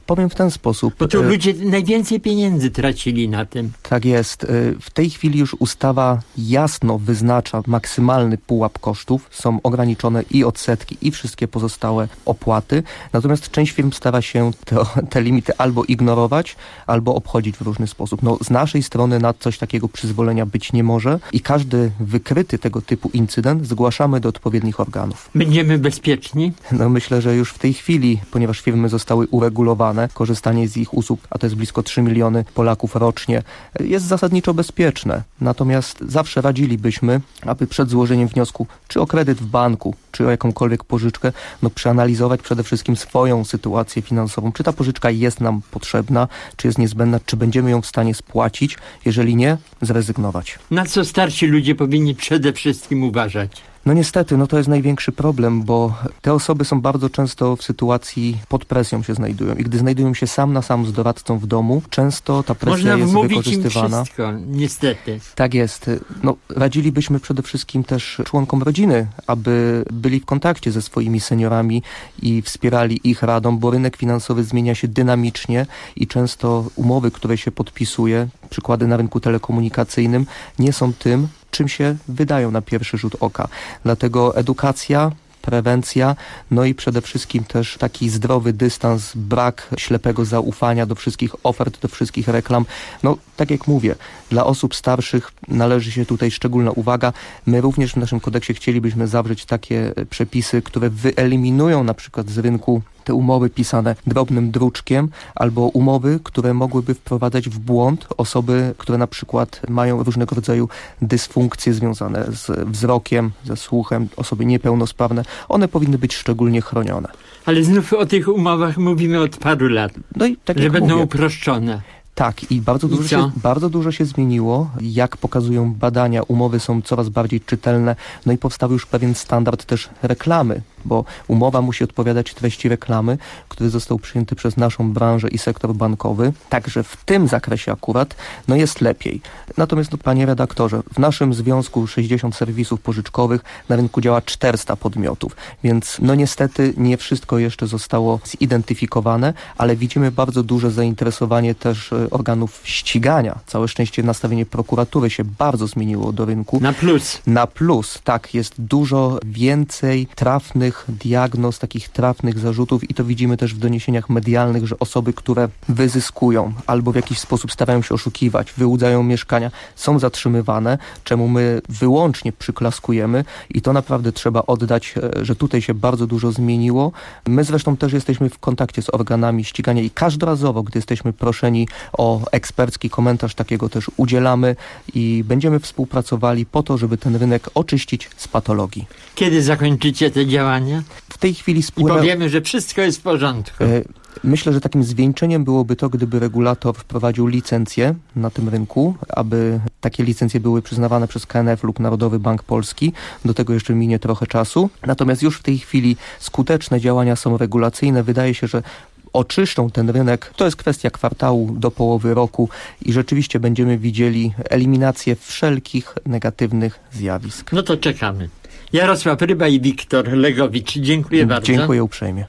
Powiem w ten sposób. Bo tu ludzie najwięcej pieniędzy tracili na tym. Tak jest. W tej chwili już ustawa jasno wyznacza maksymalny pułap kosztów. Są ograniczone i odsetki, i wszystkie pozostałe opłaty. Natomiast część firm stara się te, te limity albo ignorować, albo obchodzić w różny sposób. No, z naszej strony na coś takiego przyzwolenia być nie może i każdy wykryty tego typu incydent zgłaszamy do odpowiednich organów. Będziemy bezpieczni? No myślę, że już w tej chwili, ponieważ firmy zostały uregulowane, korzystanie z ich usług, a to jest blisko trzy miliony Polaków rocznie, jest zasadniczo bezpieczne. Natomiast zawsze radzilibyśmy, aby przed złożeniem wniosku, czy o kredyt w banku, czy o jakąkolwiek pożyczkę, no przeanalizować przede wszystkim swoją sytuację finansową. Czy ta pożyczka jest nam potrzebna, czy jest niezbędna, czy będziemy ją w stanie spłacić. Jeżeli nie, zrezygnować. Na co starsi ludzie powinni przede wszystkim uważać? No niestety, no to jest największy problem, bo te osoby są bardzo często w sytuacji, pod presją się znajdują i gdy znajdują się sam na sam z doradcą w domu, często ta presja Można jest wmówić wykorzystywana. Im wszystko, niestety. Tak jest. No, radzilibyśmy przede wszystkim też członkom rodziny, aby byli w kontakcie ze swoimi seniorami i wspierali ich radą, bo rynek finansowy zmienia się dynamicznie i często umowy, które się podpisuje, przykłady na rynku telekomunikacyjnym, nie są tym, czym się wydają na pierwszy rzut oka. Dlatego edukacja, prewencja, no i przede wszystkim też taki zdrowy dystans, brak ślepego zaufania do wszystkich ofert, do wszystkich reklam. No, tak jak mówię, dla osób starszych należy się tutaj szczególna uwaga. My również w naszym kodeksie chcielibyśmy zawrzeć takie przepisy, które wyeliminują na przykład z rynku te umowy pisane drobnym druczkiem albo umowy, które mogłyby wprowadzać w błąd osoby, które na przykład mają różnego rodzaju dysfunkcje związane z wzrokiem, ze słuchem, osoby niepełnosprawne. One powinny być szczególnie chronione. Ale znów o tych umowach mówimy od paru lat, no i tak że jak będą mówię, uproszczone. Tak, i bardzo dużo, I się, bardzo dużo się zmieniło. Jak pokazują badania, umowy są coraz bardziej czytelne, no i powstał już pewien standard też reklamy, bo umowa musi odpowiadać treści reklamy, który został przyjęty przez naszą branżę i sektor bankowy. Także w tym zakresie akurat no jest lepiej. Natomiast, no, panie redaktorze, w naszym związku sześćdziesiąt serwisów pożyczkowych, na rynku działa czterysta podmiotów, więc no niestety nie wszystko jeszcze zostało zidentyfikowane, ale widzimy bardzo duże zainteresowanie też organów ścigania. Całe szczęście nastawienie prokuratury się bardzo zmieniło do rynku. Na plus. Na plus, tak. Jest dużo więcej trafnych diagnoz, takich trafnych zarzutów i to widzimy też w doniesieniach medialnych, że osoby, które wyzyskują albo w jakiś sposób starają się oszukiwać, wyłudzają mieszkania, są zatrzymywane, czemu my wyłącznie przyklaskujemy i to naprawdę trzeba oddać, że tutaj się bardzo dużo zmieniło. My zresztą też jesteśmy w kontakcie z organami ścigania i każdorazowo, gdy jesteśmy proszeni o ekspercki komentarz, takiego też udzielamy i będziemy współpracowali po to, żeby ten rynek oczyścić z patologii. Kiedy zakończycie te działania? W tej chwili spływa... I powiemy, że wszystko jest w porządku. Myślę, że takim zwieńczeniem byłoby to, gdyby regulator wprowadził licencje na tym rynku, aby takie licencje były przyznawane przez K N F lub Narodowy Bank Polski. Do tego jeszcze minie trochę czasu. Natomiast już w tej chwili skuteczne działania są regulacyjne. Wydaje się, że oczyszczą ten rynek. To jest kwestia kwartału do połowy roku i rzeczywiście będziemy widzieli eliminację wszelkich negatywnych zjawisk. No to czekamy. Jarosław Ryba i Wiktor Legowicz. Dziękuję bardzo. Dziękuję uprzejmie.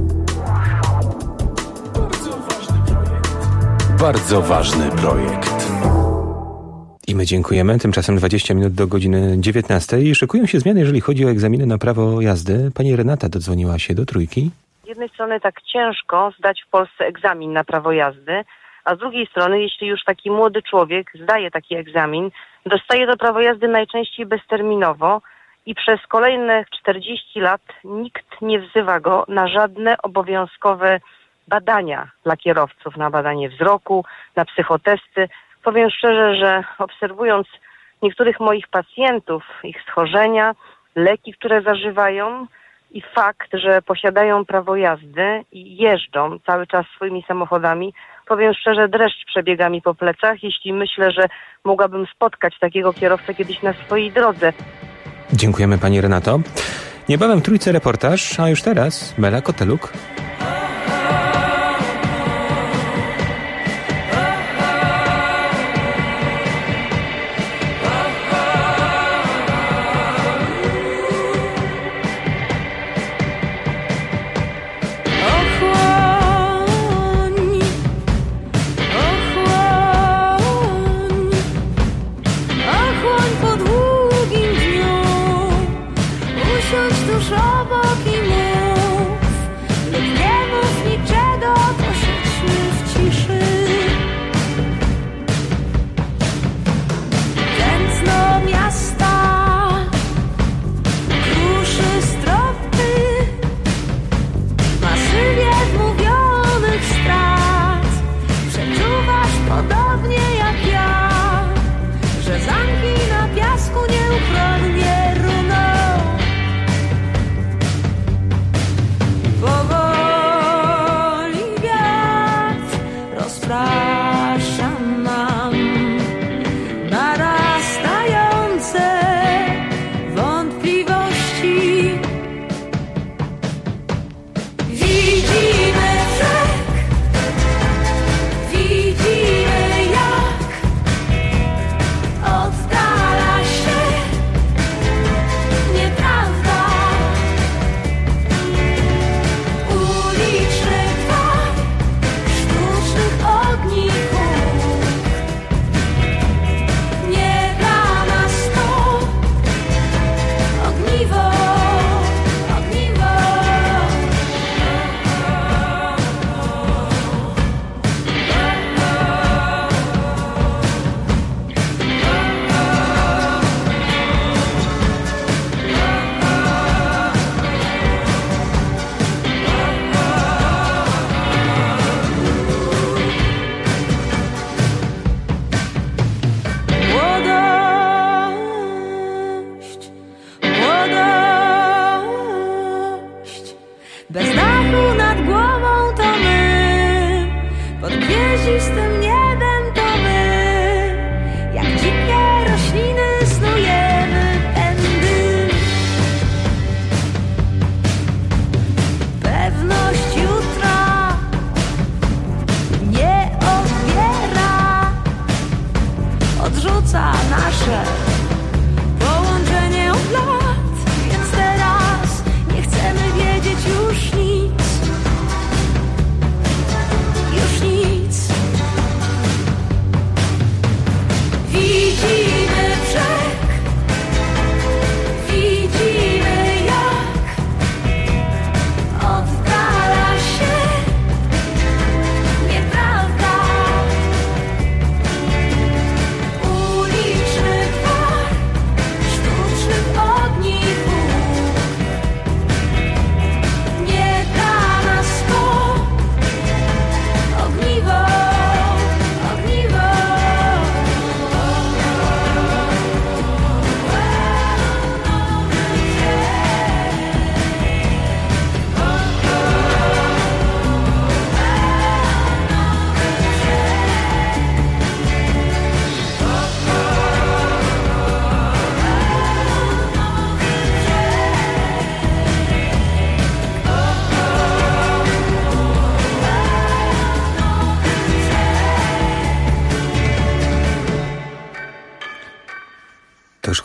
Bardzo ważny projekt. I my dziękujemy. Tymczasem dwadzieścia minut do godziny dziewiętnastej. Szykują się zmiany, jeżeli chodzi o egzaminy na prawo jazdy. Pani Renata dodzwoniła się do Trójki. Z jednej strony tak ciężko zdać w Polsce egzamin na prawo jazdy, a z drugiej strony, jeśli już taki młody człowiek zdaje taki egzamin, dostaje to prawo jazdy najczęściej bezterminowo i przez kolejne czterdzieści lat nikt nie wzywa go na żadne obowiązkowe badania dla kierowców, na badanie wzroku, na psychotesty. Powiem szczerze, że obserwując niektórych moich pacjentów, ich schorzenia, leki, które zażywają i fakt, że posiadają prawo jazdy i jeżdżą cały czas swoimi samochodami, powiem szczerze, dreszcz przebiega mi po plecach, jeśli myślę, że mogłabym spotkać takiego kierowcę kiedyś na swojej drodze. Dziękujemy pani Renato. Niebawem w Trójce reportaż, a już teraz Bela Koteluk.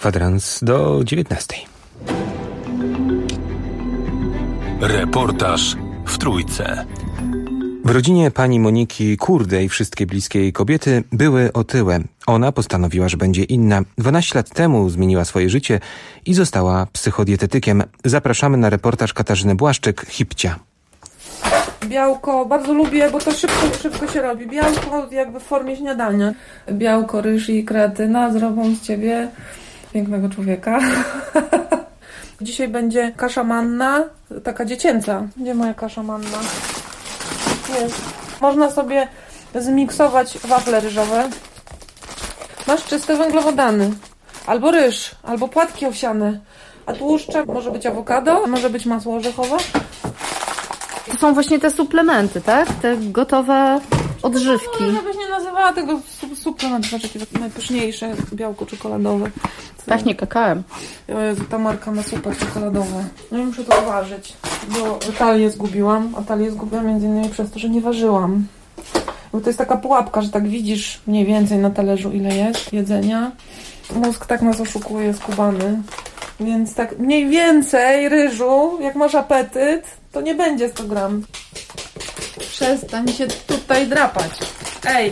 kwadrans do dziewiętnastej. Reportaż w Trójce. W rodzinie pani Moniki Kurdej wszystkie bliskie jej kobiety były otyłe. Ona postanowiła, że będzie inna. dwanaście lat temu zmieniła swoje życie i została psychodietetykiem. Zapraszamy na reportaż Katarzyny Błaszczyk, Hipcia. Białko bardzo lubię, bo to szybko, szybko się robi. Białko jakby w formie śniadania. Białko, ryż i kreatyna zrobią z ciebie pięknego człowieka. Dzisiaj będzie kasza manna, taka dziecięca. Gdzie moja kasza manna? Jest. Można sobie zmiksować wafle ryżowe. Masz czyste węglowodany. Albo ryż, albo płatki owsiane. A tłuszcze może być awokado, może być masło orzechowe. To są właśnie te suplementy, tak? Te gotowe odżywki. No, żebyś nie nazywała tego suplement, znaczy takie najpyszniejsze białko czekoladowe. Pachnie kakałem. Jezu, ta marka ma super czekoladowe. No i muszę to uważać, bo talię zgubiłam, a talię zgubiłam między innymi przez to, że nie ważyłam. Bo to jest taka pułapka, że tak widzisz mniej więcej na talerzu, ile jest jedzenia. Mózg tak nas oszukuje, skubany. Więc tak mniej więcej ryżu, jak masz apetyt, to nie będzie sto gram. Przestań się tutaj drapać. Ej!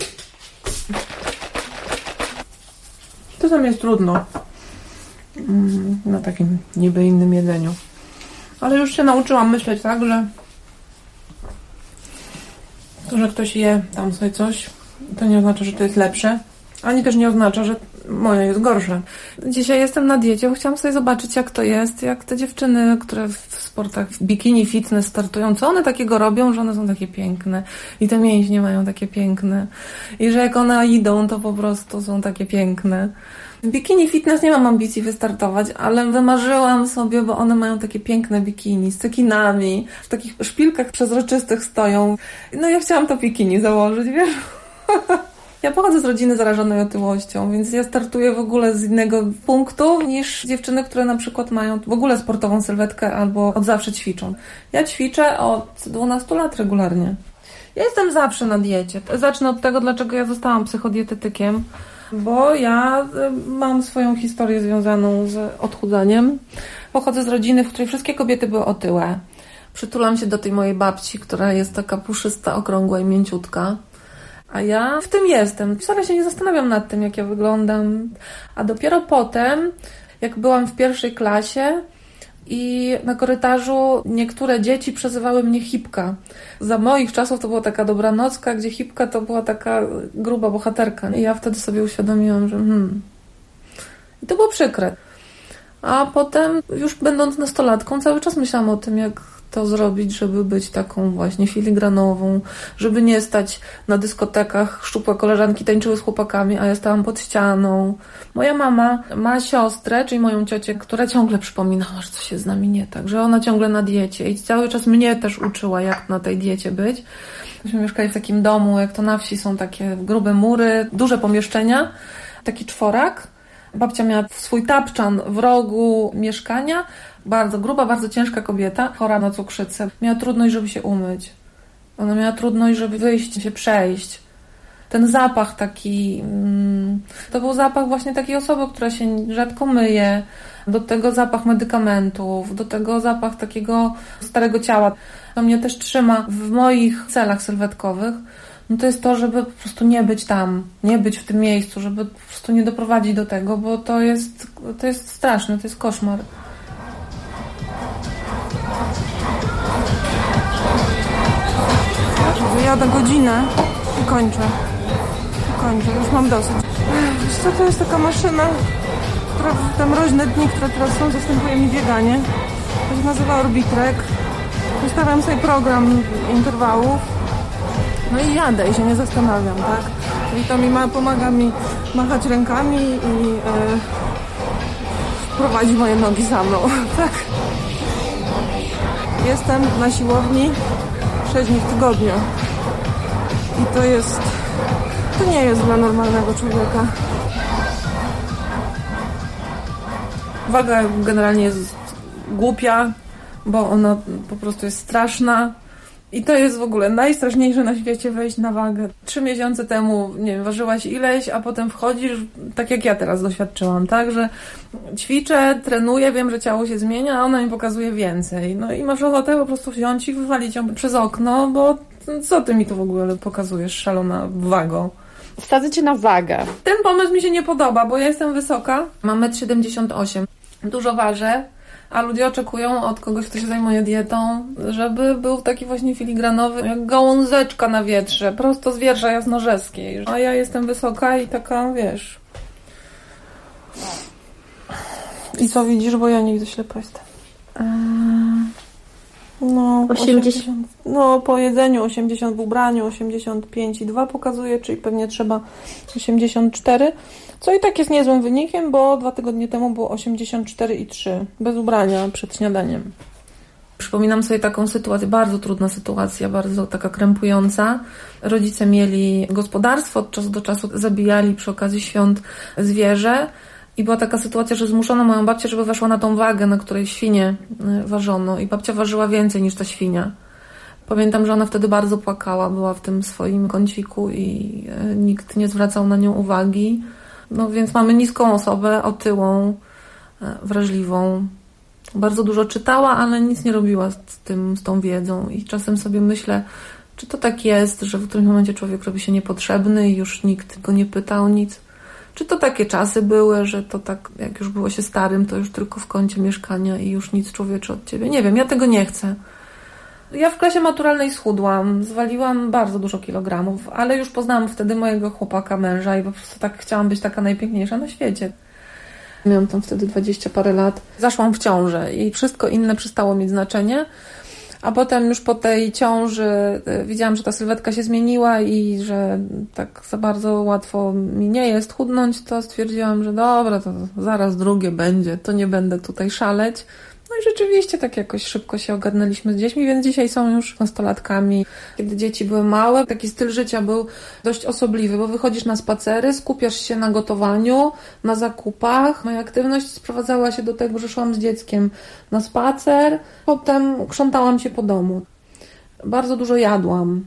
Czasem jest trudno mm, na takim niby innym jedzeniu. Ale już się nauczyłam myśleć tak, że to, że ktoś je tam sobie coś, to nie oznacza, że to jest lepsze. Ani też nie oznacza, że moje jest gorsze. Dzisiaj jestem na diecie, bo chciałam sobie zobaczyć, jak to jest, jak te dziewczyny, które w sportach w bikini fitness startują, co one takiego robią, że one są takie piękne i te mięśnie mają takie piękne i że jak one idą, to po prostu są takie piękne. W bikini fitness nie mam ambicji wystartować, ale wymarzyłam sobie, bo one mają takie piękne bikini z cekinami, w takich szpilkach przezroczystych stoją. No ja chciałam to bikini założyć, wiesz? Ja pochodzę z rodziny zarażonej otyłością, więc ja startuję w ogóle z innego punktu niż dziewczyny, które na przykład mają w ogóle sportową sylwetkę albo od zawsze ćwiczą. Ja ćwiczę od dwunastu lat regularnie. Ja jestem zawsze na diecie. Zacznę od tego, dlaczego ja zostałam psychodietetykiem, bo ja mam swoją historię związaną z odchudzaniem. Pochodzę z rodziny, w której wszystkie kobiety były otyłe. Przytulam się do tej mojej babci, która jest taka puszysta, okrągła i mięciutka. A ja w tym jestem. Wcale się nie zastanawiam nad tym, jak ja wyglądam. A dopiero potem, jak byłam w pierwszej klasie i na korytarzu niektóre dzieci przezywały mnie Hipka. Za moich czasów to była taka dobranocka, gdzie Hipka to była taka gruba bohaterka. I ja wtedy sobie uświadomiłam, że hmm. I to było przykre. A potem, już będąc nastolatką, cały czas myślałam o tym, jak to zrobić, żeby być taką właśnie filigranową, żeby nie stać na dyskotekach, szczupłe koleżanki tańczyły z chłopakami, a ja stałam pod ścianą. Moja mama ma siostrę, czyli moją ciocię, która ciągle przypominała, że coś jest z nami nie tak, że ona ciągle na diecie i cały czas mnie też uczyła, jak na tej diecie być. Myśmy mieszkali w takim domu, jak to na wsi są takie grube mury, duże pomieszczenia, taki czworak. Babcia miała swój tapczan w rogu mieszkania, bardzo gruba, bardzo ciężka kobieta, chora na cukrzycę. Miała trudność, żeby się umyć. Ona miała trudność, żeby wyjść, się przejść. Ten zapach taki, mm, to był zapach właśnie takiej osoby, która się rzadko myje. Do tego zapach medykamentów, do tego zapach takiego starego ciała. To mnie też trzyma w moich celach sylwetkowych. No to jest to, żeby po prostu nie być tam, nie być w tym miejscu, żeby po prostu nie doprowadzić do tego, bo to jest, to jest straszne, to jest koszmar. Wyjadę godzinę i kończę. I kończę, już mam dosyć. Wiesz co, to jest taka maszyna, która w te mroźne dni, które teraz są, zastępuje mi bieganie. To się nazywa Orbitrek. Ustawiam sobie program interwałów. No i jadę i się nie zastanawiam, tak? Czyli to mi ma, pomaga mi machać rękami i yy, prowadzi moje nogi za mną, tak? Jestem na siłowni sześć dni w tygodniu. I to jest... To nie jest dla normalnego człowieka. Waga generalnie jest głupia, bo ona po prostu jest straszna. I to jest w ogóle najstraszniejsze na świecie, wejść na wagę. Trzy miesiące temu, nie wiem, ważyłaś ileś, a potem wchodzisz, tak jak ja teraz doświadczyłam, tak, że ćwiczę, trenuję, wiem, że ciało się zmienia, a ona mi pokazuje więcej. No i masz ochotę po prostu wziąć i wywalić ją przez okno, bo co ty mi tu w ogóle pokazujesz, szalona wago? Wsadzę cię na wagę. Ten pomysł mi się nie podoba, bo ja jestem wysoka, mam metr siedemdziesiąt osiem, dużo ważę, a ludzie oczekują od kogoś, kto się zajmuje dietą, żeby był taki właśnie filigranowy, jak gałązeczka na wietrze, prosto z wiersza jasnorzewskiej. A ja jestem wysoka i taka, wiesz... I co widzisz, bo ja nigdy ślepa jestem. No, osiemdziesiąt. No, po jedzeniu osiemdziesiąt, w ubraniu osiemdziesiąt pięć i dwa pokazuje, czyli pewnie trzeba osiemdziesiąt cztery, co i tak jest niezłym wynikiem, bo dwa tygodnie temu było osiemdziesiąt cztery i trzy, bez ubrania, przed śniadaniem. Przypominam sobie taką sytuację, bardzo trudna sytuacja, bardzo taka krępująca. Rodzice mieli gospodarstwo, od czasu do czasu zabijali przy okazji świąt zwierzę. I była taka sytuacja, że zmuszono moją babcię, żeby weszła na tą wagę, na której świnie ważono. I babcia ważyła więcej niż ta świnia. Pamiętam, że ona wtedy bardzo płakała, była w tym swoim kąciku i nikt nie zwracał na nią uwagi. No więc mamy niską osobę, otyłą, wrażliwą. Bardzo dużo czytała, ale nic nie robiła z tym, z tą wiedzą. I czasem sobie myślę, czy to tak jest, że w którymś momencie człowiek robi się niepotrzebny i już nikt go nie pyta o nic. Czy to takie czasy były, że to tak, jak już było się starym, to już tylko w kącie mieszkania i już nic człowiecze od ciebie? Nie wiem, ja tego nie chcę. Ja w klasie maturalnej schudłam, zwaliłam bardzo dużo kilogramów, ale już poznałam wtedy mojego chłopaka, męża i po prostu tak chciałam być taka najpiękniejsza na świecie. Miałam tam wtedy dwadzieścia parę lat. Zaszłam w ciążę i wszystko inne przestało mieć znaczenie. A potem już po tej ciąży widziałam, że ta sylwetka się zmieniła i że tak za bardzo łatwo mi nie jest chudnąć, to stwierdziłam, że dobra, to zaraz drugie będzie, to nie będę tutaj szaleć. No i rzeczywiście tak jakoś szybko się ogarnęliśmy z dziećmi, więc dzisiaj są już nastolatkami. Kiedy dzieci były małe, taki styl życia był dość osobliwy, bo wychodzisz na spacery, skupiasz się na gotowaniu, na zakupach. Moja aktywność sprowadzała się do tego, że szłam z dzieckiem na spacer, potem krzątałam się po domu. Bardzo dużo jadłam.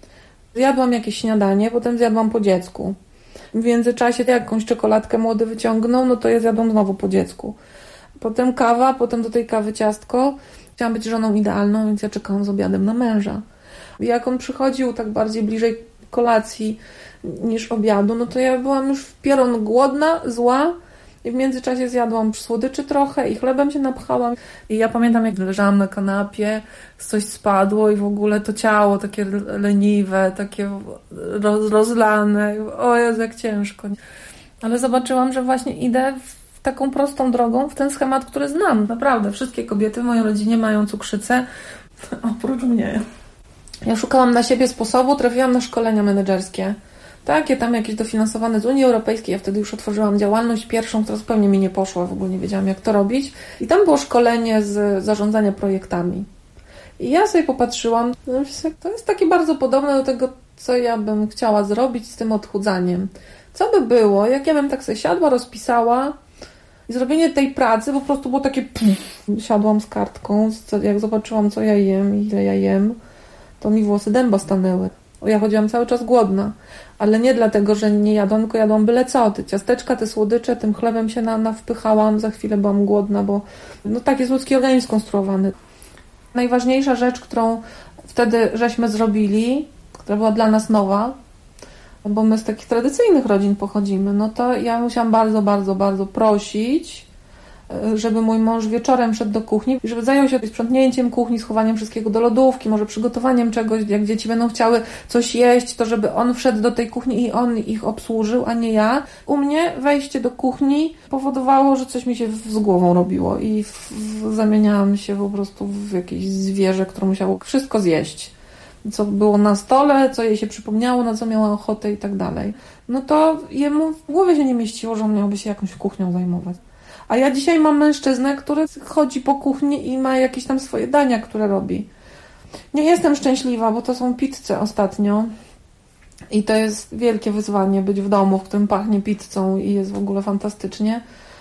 Zjadłam jakieś śniadanie, potem zjadłam po dziecku. W międzyczasie jakąś czekoladkę młody wyciągnął, no to ja zjadłam znowu po dziecku. Potem kawa, potem do tej kawy ciastko. Chciałam być żoną idealną, więc ja czekałam z obiadem na męża. I jak on przychodził tak bardziej bliżej kolacji niż obiadu, no to ja byłam już w pieron głodna, zła i w międzyczasie zjadłam słodyczy trochę i chlebem się napchałam. I ja pamiętam, jak leżałam na kanapie, coś spadło i w ogóle to ciało takie leniwe, takie roz, rozlane. O Jezu, jak ciężko. Ale zobaczyłam, że właśnie idę w taką prostą drogą w ten schemat, który znam. Naprawdę, wszystkie kobiety w mojej rodzinie mają cukrzycę, oprócz mnie. Ja szukałam na siebie sposobu, trafiłam na szkolenia menedżerskie. Takie tam jakieś dofinansowane z Unii Europejskiej. Ja wtedy już otworzyłam działalność pierwszą, która zupełnie mi nie poszła, w ogóle nie wiedziałam, jak to robić. I tam było szkolenie z zarządzania projektami. I ja sobie popatrzyłam, to jest takie bardzo podobne do tego, co ja bym chciała zrobić z tym odchudzaniem. Co by było, jak ja bym tak sobie siadła, rozpisała i zrobienie tej pracy po prostu było takie pff, siadłam z kartką, jak zobaczyłam, co ja jem i ile ja jem, to mi włosy dęba stanęły. Ja chodziłam cały czas głodna, ale nie dlatego, że nie jadłam, tylko jadłam byle co. Te ciasteczka, te słodycze, tym chlebem się na, nawpychałam, za chwilę byłam głodna, bo no tak jest ludzki organizm skonstruowany. Najważniejsza rzecz, którą wtedy żeśmy zrobili, która była dla nas nowa, bo my z takich tradycyjnych rodzin pochodzimy, no to ja musiałam bardzo, bardzo, bardzo prosić, żeby mój mąż wieczorem szedł do kuchni, żeby zajął się sprzątnięciem kuchni, schowaniem wszystkiego do lodówki, może przygotowaniem czegoś, jak dzieci będą chciały coś jeść, to żeby on wszedł do tej kuchni i on ich obsłużył, a nie ja. U mnie wejście do kuchni powodowało, że coś mi się z głową robiło i w, w, zamieniałam się po prostu w jakieś zwierzę, które musiało wszystko zjeść. Co było na stole, co jej się przypomniało, na co miała ochotę i tak dalej. No to jemu w głowie się nie mieściło, że on miałby się jakąś kuchnią zajmować. A ja dzisiaj mam mężczyznę, który chodzi po kuchni i ma jakieś tam swoje dania, które robi. Nie jestem szczęśliwa, bo to są pizze ostatnio. I to jest wielkie wyzwanie być w domu, w którym pachnie pizzą i jest w ogóle fantastycznie.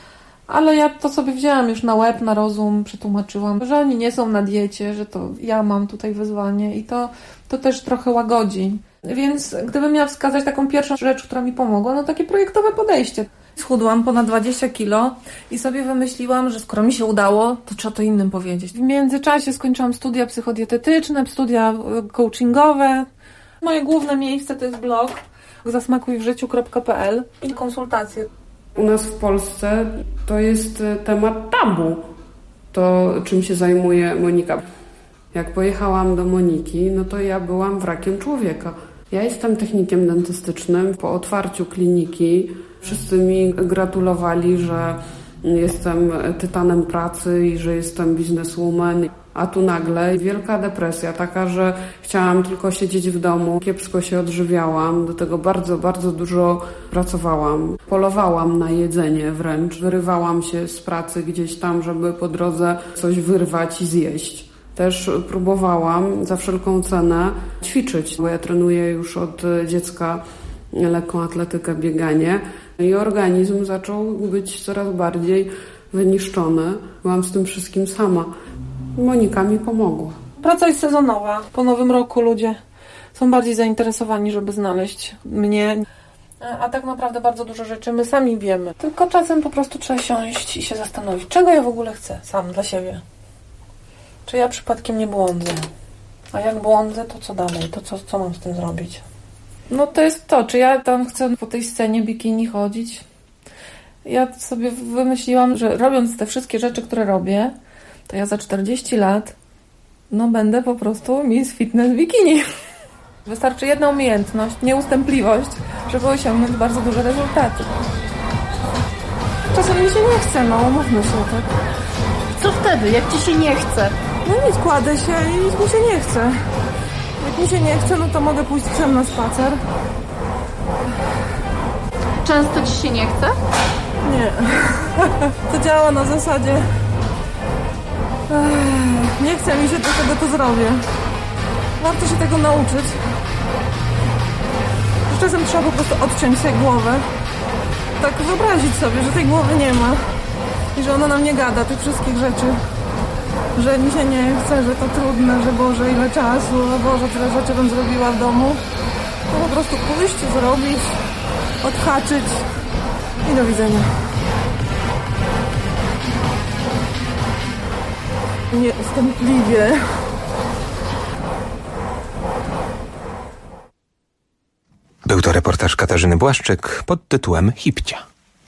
Ale ja to sobie wzięłam już na łeb, na rozum, przetłumaczyłam, że oni nie są na diecie, że to ja mam tutaj wyzwanie i to, to też trochę łagodzi. Więc gdybym miała wskazać taką pierwszą rzecz, która mi pomogła, no takie projektowe podejście. Schudłam ponad dwadzieścia kilo i sobie wymyśliłam, że skoro mi się udało, to trzeba to innym powiedzieć. W międzyczasie skończyłam studia psychodietetyczne, studia coachingowe. Moje główne miejsce to jest blog zasmakuj w życiu kropka pe el i konsultacje. U nas w Polsce to jest temat tabu, to czym się zajmuje Monika. Jak pojechałam do Moniki, no to ja byłam wrakiem człowieka. Ja jestem technikiem dentystycznym. Po otwarciu kliniki wszyscy mi gratulowali, że jestem tytanem pracy i że jestem bizneswoman. A tu nagle wielka depresja, taka, że chciałam tylko siedzieć w domu, kiepsko się odżywiałam, do tego bardzo, bardzo dużo pracowałam. Polowałam na jedzenie wręcz, wyrywałam się z pracy gdzieś tam, żeby po drodze coś wyrwać i zjeść. Też próbowałam za wszelką cenę ćwiczyć, bo ja trenuję już od dziecka lekką atletykę, bieganie i organizm zaczął być coraz bardziej wyniszczony. Byłam z tym wszystkim sama. Monika mi pomogła. Praca jest sezonowa. Po nowym roku ludzie są bardziej zainteresowani, żeby znaleźć mnie. A tak naprawdę bardzo dużo rzeczy my sami wiemy. Tylko czasem po prostu trzeba siąść i się zastanowić, czego ja w ogóle chcę sam dla siebie. Czy ja przypadkiem nie błądzę? A jak błądzę, to co dalej? To co, co mam z tym zrobić? No to jest to, czy ja tam chcę po tej scenie bikini chodzić? Ja sobie wymyśliłam, że robiąc te wszystkie rzeczy, które robię, to ja za czterdzieści lat no będę po prostu Miss Fitness Bikini. Wystarczy jedna umiejętność, nieustępliwość, żeby osiągnąć bardzo duże rezultaty. Czasem mi się nie chce, no umówmy się, tak? Co wtedy, jak ci się nie chce? No nic, kładę się i nic mi się nie chce. Jak mi się nie chce, no to mogę pójść z psem na spacer. Często ci się nie chce? Nie. To działa na zasadzie Ech, nie chce mi się, do tego to zrobię. Warto się tego nauczyć. Że czasem trzeba po prostu odciąć sobie głowę. Tak wyobrazić sobie, że tej głowy nie ma. I że ona nam nie gada tych wszystkich rzeczy. Że mi się nie chce, że to trudne, że Boże ile czasu, o Boże tyle rzeczy bym zrobiła w domu. To po prostu pójść, zrobić, odhaczyć i do widzenia. Nieustępliwie. Był to reportaż Katarzyny Błaszczyk pod tytułem Hipcia.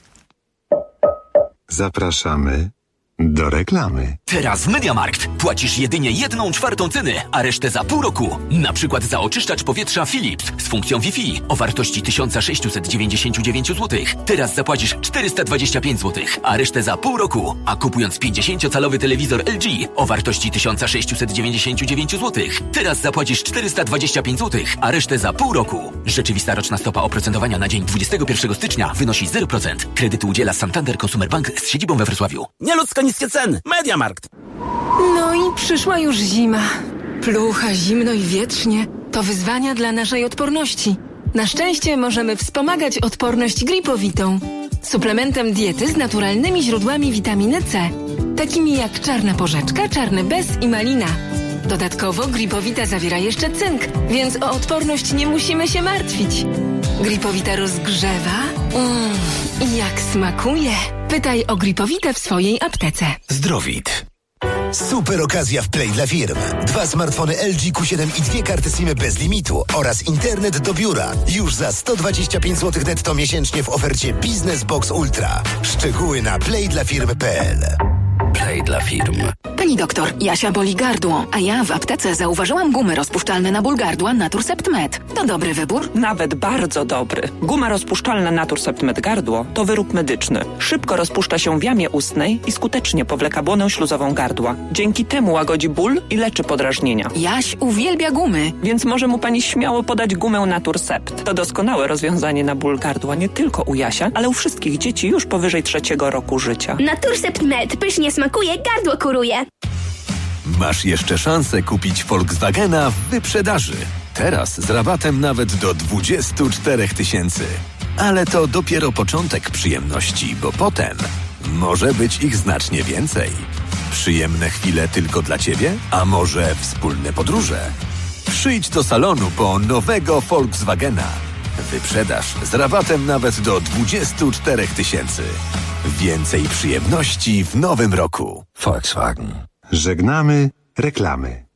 Zapraszamy do reklamy. Teraz w MediaMarkt płacisz jedynie jedną czwartą ceny, a resztę za pół roku. Na przykład za oczyszczacz powietrza Philips z funkcją Wi-Fi o wartości tysiąc sześćset dziewięćdziesiąt dziewięć złotych. Teraz zapłacisz czterysta dwadzieścia pięć złotych, a resztę za pół roku. A kupując pięćdziesięciocalowy telewizor L G o wartości tysiąc sześćset dziewięćdziesiąt dziewięć złotych, teraz zapłacisz czterysta dwadzieścia pięć złotych, a resztę za pół roku. Rzeczywista roczna stopa oprocentowania na dzień dwudziestego pierwszego stycznia wynosi zero procent. Kredytu udziela Santander Consumer Bank z siedzibą we Wrocławiu. Nieludzko niskie ceny. MediaMarkt. No i przyszła już zima. Plucha, zimno i wietrznie to wyzwania dla naszej odporności. Na szczęście możemy wspomagać odporność Gripowitą, suplementem diety z naturalnymi źródłami witaminy C, takimi jak czarna porzeczka, czarny bez i malina. Dodatkowo Gripowita zawiera jeszcze cynk, więc o odporność nie musimy się martwić. Gripowita rozgrzewa mm, i jak smakuje. Pytaj o Gripowitę w swojej aptece. Zdrowit. Super okazja w Play dla firm. Dwa smartfony L G Q siedem i dwie karty SIM bez limitu oraz internet do biura. Już za sto dwadzieścia pięć złotych netto miesięcznie w ofercie Business Box Ultra. Szczegóły na play dla firm kropka p l. Play dla firm. Pani doktor, Jasia boli gardło, a ja w aptece zauważyłam gumy rozpuszczalne na ból gardła Naturcept Med. To dobry wybór? Nawet bardzo dobry. Guma rozpuszczalna Naturcept Med gardło to wyrób medyczny. Szybko rozpuszcza się w jamie ustnej i skutecznie powleka błonę śluzową gardła. Dzięki temu łagodzi ból i leczy podrażnienia. Jaś uwielbia gumy. Więc może mu pani śmiało podać gumę Naturcept. To doskonałe rozwiązanie na ból gardła nie tylko u Jasia, ale u wszystkich dzieci już powyżej trzeciego roku życia. Naturcept Med pysznie smakuje, gardło kuruje. Masz jeszcze szansę kupić Volkswagena w wyprzedaży. Teraz z rabatem nawet do dwudziestu czterech tysięcy. Ale to dopiero początek przyjemności, bo potem Może być ich znacznie więcej. Przyjemne chwile tylko dla Ciebie? A może wspólne podróże? Przyjdź do salonu po nowego Volkswagena. Wyprzedaż z rabatem nawet do dwudziestu czterech tysięcy. Więcej przyjemności w nowym roku. Volkswagen. Żegnamy reklamy.